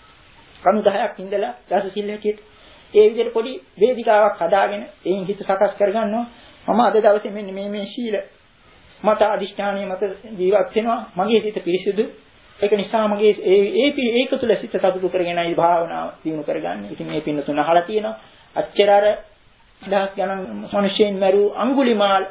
කණු දහයක් ඉඳලා දස සිල් හැටියට. ඒ විදිහට පොඩි වේදිකාවක් හදාගෙන එයින් හිත සකස් කරගන්නවා. මම අද දවසේ මෙන්න මේ මේ ශීල මත අදිෂ්ඨානීය මත ජීවත් වෙනවා. මගේ සිත පිරිසිදු. ඒක නිසා මගේ ඒ ඒ ඒක තුල සිත සතුටු කරගෙනයි භාවනාව දිනු කරගන්නේ. ඉතින් මේ පින්න තුන අහලා තියෙනවා. අච්චර අර දහස් ගණන් මිනිසෙන් මරු අඟුලිමාල්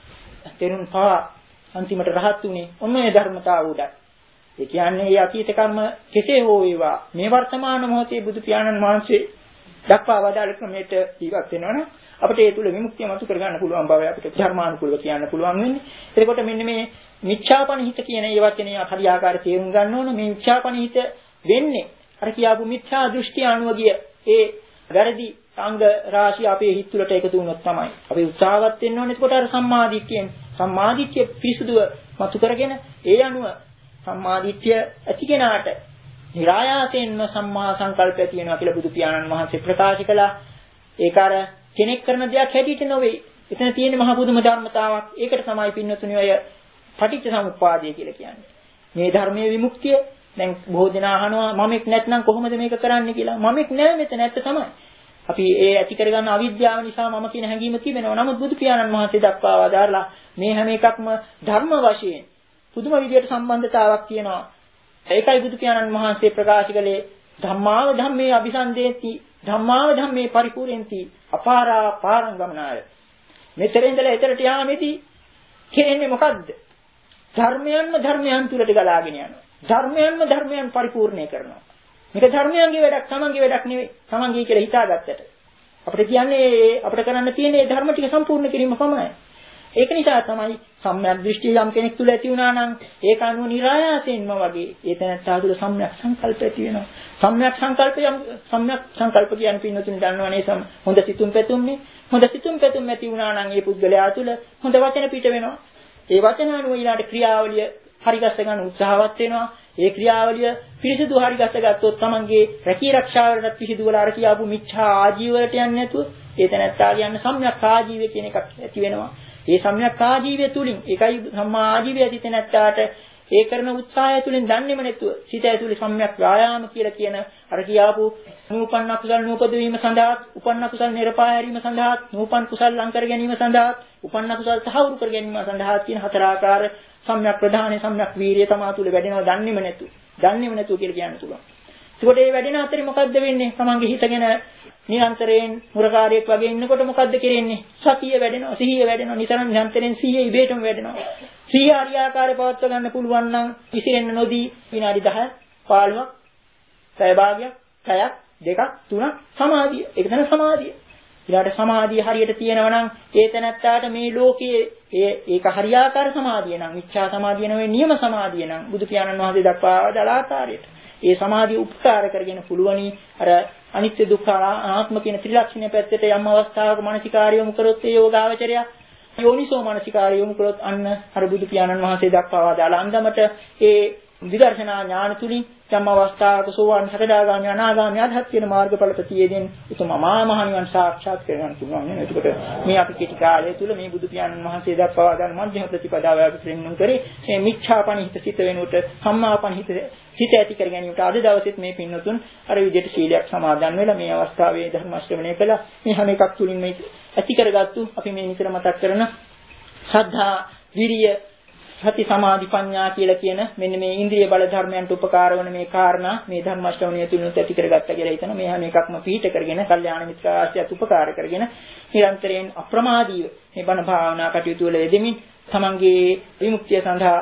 තෙරුන් පා අන්තිමට රහත් උනේ ඔන්නේ ධර්මතාව උඩ. ඒ කියන්නේ මේ අතීත කර්ම කෙසේ හෝ වේවා මේ වර්තමාන මොහොතේ බුදු පියාණන් වහන්සේ දක්වා වදාළ ක්‍රමයට ජීවත් වෙනවනම් අපිට ඒ තුල විමුක්තිය මතු කර ගන්න පුළුවන් බව අපිට ධර්මානුකූලව කියන්න පුළුවන් වෙන්නේ. එතකොට මෙන්න මේ මිච්ඡාපනිහිත කියන ඒ වචනේ හරියාකාර තේරුම් ගන්න ඕන. මේ මිච්ඡාපනිහිත වෙන්නේ අර කියාපු මිච්ඡා දෘෂ්ටි අනුව ගිය ඒ වැරදි අංග රාශිය අපේ හිත තුළට එකතු වුණොත් තමයි අපි උත්සාහවත් වෙන්න ඕනේ. එතකොට අර සම්මාදිට්ඨියෙන් සම්මාදිට්ඨිය පිරිසුදුව මතු කරගෙන ඒ අනුව සම්මාදිට්ඨිය ඇති කෙනාට නිරායාසයෙන්ම සම්මා සංකල්පය තියෙනවා කියලා බුදු පියාණන් වහන්සේ ප්‍රකාශ කළා. ඒක අර කෙනෙක් කරන දෙයක් හැටියට නෙවෙයි. එතන තියෙන මහ බුදුම ධර්මතාවක්. ඒකට තමයි පින්නතුනි ඔය පටිච්ච සමුප්පාදය කියලා කියන්නේ. මේ ධර්මයේ විමුක්තිය දැන් බොහෝ දෙනා අහනවා මමෙක් නැත්නම් කොහොමද මේක කරන්නේ කියලා. මමෙක් නෑ මෙතන ඇත්ත තමයි. අපි ඒ ඇති කරගන්න අවිද්‍යාව නිසා මම කියන හැඟීම තිබෙනවා. නමුත් බුදු පියාණන් වහන්සේ දක්වා වදාරලා මේ හැම එකක්ම ධර්ම වශයෙන් පුදුම විදියට සම්බන්ධතාවක් තියෙනවා. ඒකයි බුදු පියාණන් වහන්සේ ප්‍රකාශ කළේ ධම්මාව ධම්මේ අபிසන්දේති ධම්මාව ධම්මේ පරිපූර්ණෙන්ති අපාරා පාරං ගමනාය. මෙතන ඉඳලා එතරට යාමේදී කියන්නේ මොකද්ද? ධර්මයන්ම ධර්මයන් තුලට ගලාගෙන යනවා. ධර්මයන්ම ධර්මයන් පරිපූර්ණේ කරනවා. මේක ධර්මයන්ගේ වැඩක්, තමන්ගේ වැඩක් නෙවෙයි. තමන්ගේ කියලා හිතාගත්තට. අපිට කියන්නේ අපිට කරන්න තියෙන්නේ මේ ධර්ම ටික සම්පූර්ණ කිරීම පමණයි. ඒක නිසා තමයි සම්‍යක් දෘෂ්ටිය යම් කෙනෙක් තුල ඇති වුණා නම් ඒක අනුව નિરાයාසයෙන්ම වගේ ඒ තැනත්තා තුළ සම්‍යක් සංකල්ප ඇති වෙනවා. සම්‍යක් සංකල්පය සම්‍යක් සංකල්ප කියන්නේ පින්නතුනි දන්නවනේ සම් හොඳ සිතුම් පැතුම්නේ. හොඳ සිතුම් පැතුම් ඇති වුණා නම් ඒ පුද්ගලයා තුළ හොඳ වචන පිට වෙනවා. ඒ වචන අනුව ඊළාට ක්‍රියාවලිය හරිගස්ස ගන්න උත්සාහවත් වෙනවා. ඒ ක්‍රියාවලිය පිරිසිදු හරිගස්ස ගත්තොත් තමන්ගේ රැකී ආරක්ෂාවලට පිරිසිදු වල අර කියාපු මිච්ඡා ආජීවයට යන්නේ නැතුව ඒ තැනත්තා කියන්නේ සම්‍යක් ආජීවය කියන එකක් ඇති වෙනවා. ඒ සම්‍යක් ආජීවය තුලින් ඒකයි සම්මා ආජීවය ඇති තැනත්තාට ඒ කරන උත්සාහය තුලින් දන්නේම නැතුව සිත ඇතුලේ සම්‍යක් ව්‍යායාම කියලා කියන අර කියාපු නූපන්න කුසල් නූපද වීම සඳහා උපන්න කුසල් නිර්පාය හැරීම සඳහා නූපන් කුසල් ලං කර ගැනීම සඳහා උපන්න කුසල් සහවුරු කර ගැනීම සඳහා කියන හතර ආකාර සම්‍යක් ප්‍රධාන සම්‍යක් වීරිය තමා තුල වැඩෙනවා දන්නේම නැතුව දන්නේම නැතුව කියලා කියන්න පුළුවන්. ඒකට මේ වැඩෙන අතරේ මොකද්ද වෙන්නේ? තමන්ගේ හිතගෙන නිරන්තරයෙන් මුරකාරයෙක් වගේ ඉන්නකොට මොකද්ද කරන්නේ? සතිය වැඩෙනවා, සිහිය වැඩෙනවා, නිතරම නිරන්තරයෙන් සිහිය ඉබේටම වැඩෙනවා. සිහිය හරියාකාරව පවත්වා ගන්න පුළුවන් නම් විසිරෙන්න නොදී විනාඩි දහය පහළොවක් පැය භාගයක්, පැයක්, දෙකක්, තුනක් සමාධිය. ඒක තමයි සමාධිය. ඊළාට සමාධිය හරියට තියෙනවා නම් ඒ තැනත්තාට මේ ලෝකයේ ඒ ඒක හරියාකාර සමාධිය නම් මිච්ඡා සමාධිය නෙවෙයි නියම සමාධිය නම් බුදු පියාණන් වහන්සේ දක්වා දල ආකාරයට ඒ සමාධිය උපකාර කරගෙන පුළුවනි අර අනිත්‍ය දුක්ඛ අනාත්ම කියන ත්‍රිලක්ෂණය පැත්තට යම් අවස්ථාවක මානසිකාර්ය යොමු කරොත් ඒ යෝගාවචරය යෝනිසෝ මානසිකාර්ය යොමු කරොත් අන්න අර බුදු පියාණන් වහන්සේ දක්වා දාල අන්දමට ඒ විදර්ශනා ඥාන තුලින් යම් අවස්ථාවක සෝවාන් සකදාගාමී අනාගාමී අධහත් කියන මාර්ගඵල ප්‍රතියේදෙන් උතුම් අමා මහ නිවන් සාක්ෂාත් කරගන්න පුළුවන් නේද? එතකොට මේ අපි කෙටි කාලය තුල මේ බුදු පියාණන් වහන්සේ දක්වා දාන මධ්‍යම ප්‍රතිපදාව අපි ප්‍රේමණය කරේ මේ මිච්ඡාපනිහිත සිත වෙනුවට සම්මාපනිහිත සිත ඇති කර ගැනීමට අද දවසෙත් මේ පින්නතුන් අර විදිහට සීලයක් සමාදන් වෙලා මේ අවස්ථාවේ ධර්ම ශ්‍රවණය කළා. මේ හැම එකක් තුලින් මේ ඇති කරගත්තු අපි මේ නිතර මතක් කරන ශ්‍රද්ධා, විරිය, සති සමාධි ප්‍රඥා කියලා කියන මෙන්න මේ ඉන්ද්‍රිය බල ධර්මයන්ට උපකාර වන මේ කාරණා මේ ධර්ම ශ්‍රවණය තුලින් ඇති කරගත්තා කියලා හිතන මේ හැම එකක්ම පිළිහිට කරගෙන කල්යාණ මිත්‍ර ආශ්‍රයත් උපකාර කරගෙන නිරන්තරයෙන් අප්‍රමාදීව මේ බණ භාවනා කටයුතු වල යෙදෙමින් තමන්ගේ විමුක්තිය සඳහා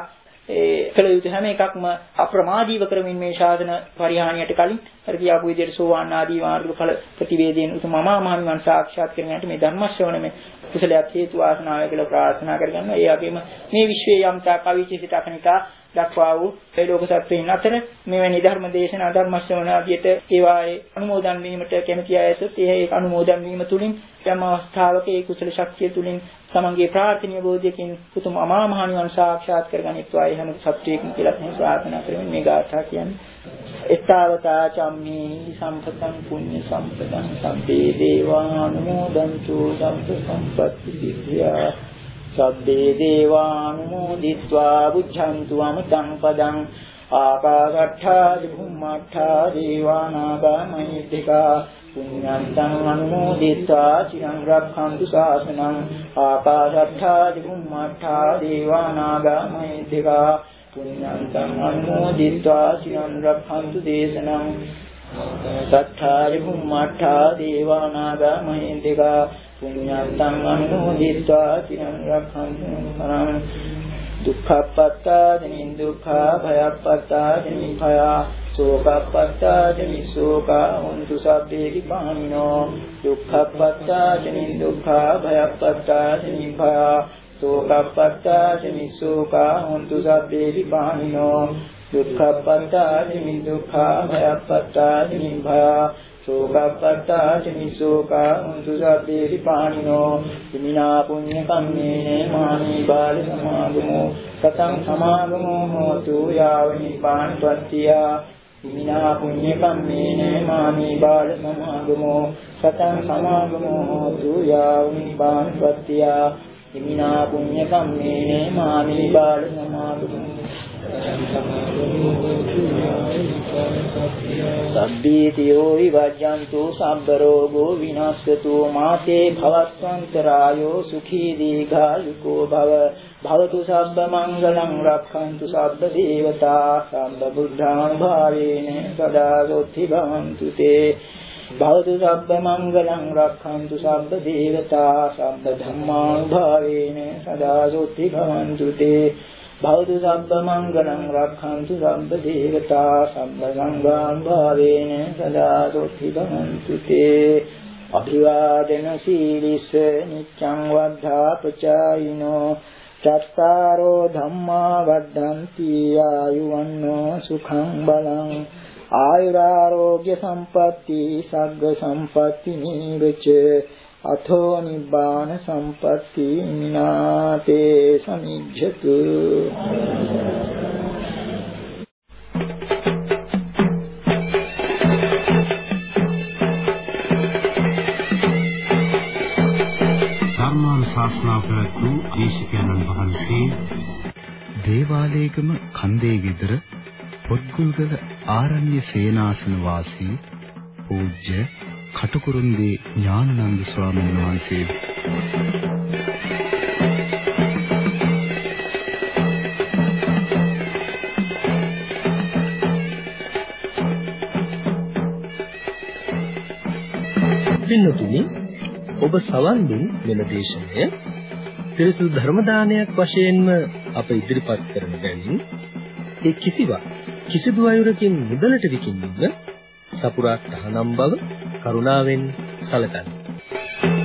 ඒ කළ යුතු හැම එකක්ම අප්‍රමාදීව කරමින් මේ ශාසන පරිහානියට කලින් අර කියාපු විදිහට සෝවාන් ආදී මාර්ගඵල ප්‍රතිවේදයෙන් උතුම් අමා මහ නිවන් සාක්ෂාත් කරගන්නට මේ ධර්ම ශ්‍රවණය කුසලයක් හේතු වාසනාවයි කියලා ප්‍රාර්ථනා කරගන්නවා. ඒ වගේම මේ විශ්වයේ යම් තා කවිචිත අකනිකා දක්වා වූ ඒ ලෝක සත්‍යයන් අතර මෙවැනි ධර්ම දේශනා ධර්ම ශ්‍රවණ ආදියට ඒවායේ අනුමෝදන් වීමට කැමැති අයසත් ඒ අනුමෝදන් වීම තුලින් යම් අවස්ථාවක ඒ කුසල ශක්තිය තුලින් තමන්ගේ ප්‍රාර්ථනීය බෝධියකින් උතුම් අමා මහ නිවන් සාක්ෂාත් කරගනිත්වා ඒ හැම සත්‍යයකින් කියලා මේ ප්‍රාර්ථනා කරමින් මේ ගාථා කියන්නේ එත්තාවතා චම්මේ සම්පතං පුඤ්ඤ සම්පතං සම්පේ දේවානුමෝදන්තු සම්ප සම්පත්ති සිද්ධා සබ්බේ දේවානුමෝදිत्वा බුද්ධන්තු අමතං පදං ආකාශට්ඨා භුම්මට්ඨා දේවානාගා මහිත්‍තිකා පුඤ්ඤන්තං අනුමෝදිत्वा චිරං රක්ඛන්තු ශාසනං ආකාශට්ඨා භුම්මට්ඨා දේවානාගා මහිත්‍තිකා පුඤ්ඤන්තං අනුමෝදිत्वा චිරං රක්ඛන්තු දේශනං සත්තාරි භුම්මට්ඨා දේවානාගා මහින්దికා පුඤ්ඤන්තං අනුමෝදිत्वा චිරං රක්ඛන්තු මරං දුක්ඛප්පත්තාදින දුක්ඛා භයප්පත්තාදින භයා සෝකප්පත්තාදින සෝකා හොන්තු සබ්බේ විපානිනෝ දුක්ඛප්පත්තාදින දුක්ඛා භයප්පත්තාදින භයා සෝකප්පත්තාදින සෝකා හොන්තු සබ්බේ විපානිනෝ දුක්ඛප්පත්තාදින දුක්ඛා භයප්පත්තාදින භයා සෝකප්පත්තාදින සෝකා හොන්තු සබ්බේ විපානිනෝ ඉමිනා පුඤ්ඤ කම්මේන මානි බාල සමාගමෝ සතං සමාගමෝ හෝතු යාව නිපානපත්තිය ඉමිනා පුඤ්ඤ කම්මේන මානි බාල සමාගමෝ සතං සමාගමෝ හෝතු යාව නිපානපත්තිය ඉමිනා පුඤ්ඤ කම්මේන මානි බාල සමාගමෝ සබ්බීතියෝ විවජ්ජන්තු සබ්බ රෝගෝ විනාශයතු මාතේ භවස්වන්තරායෝ සුඛී දීඝායුකෝ භව භවතු සබ්බ මංගලං රක්ඛන්තු සබ්බ දේවතා සම්බ බුද්ධාං භාවේන සදා සොත්ති භවන්තු තේ භවතු සබ්බ මංගලං රක්ඛන්තු සබ්බ දේවතා සම්බ ධම්මාං භාවේන සදා සොත්ති භවන්තු තේ භවතු සබ්බ මංගලං රක්ඛන්තු සබ්බ දේවතා සම්බ සංඝාං භාවේන සදා සොත්ති භවන්තු තේ අභිවාදන සීලිස නිච්ඡං වද්ධා පචායිනෝ චත්තාරෝ ධම්මා වඩ්ඩಂತಿ ආයුවන්නෝ සුඛං බලං ආයුරාෝග්‍ය සම්පatti සග්ග සම්පatti නීවච අතෝ නිබ්බාන සම්පatti මිනාතේ සමිජ්ජතු ධර්මානුශාසනා ප්‍රවතු දේශකයන්න් වහන්සේ දේවාලේගම කන්දේ විතර පොත්ගුල්ගල ආරණ්‍ය සේනාසන වාසී පූජ්‍ය කටුකුරුන්දී ඥානানন্দ ස්වාමීන් වහන්සේ පින්නතුනි ඔබ සවන් දුන් මෙම දේශනය පිරිසුදු ධර්ම දානයක් වශයෙන්ම අප ඉදිරිපත් කරන බැවින් ඒ කිසිවක් කිසිදු අයුරකින් මුදලට විකිණීම සපුරා තහනම් බව කරුණාවෙන් සැලකන්න.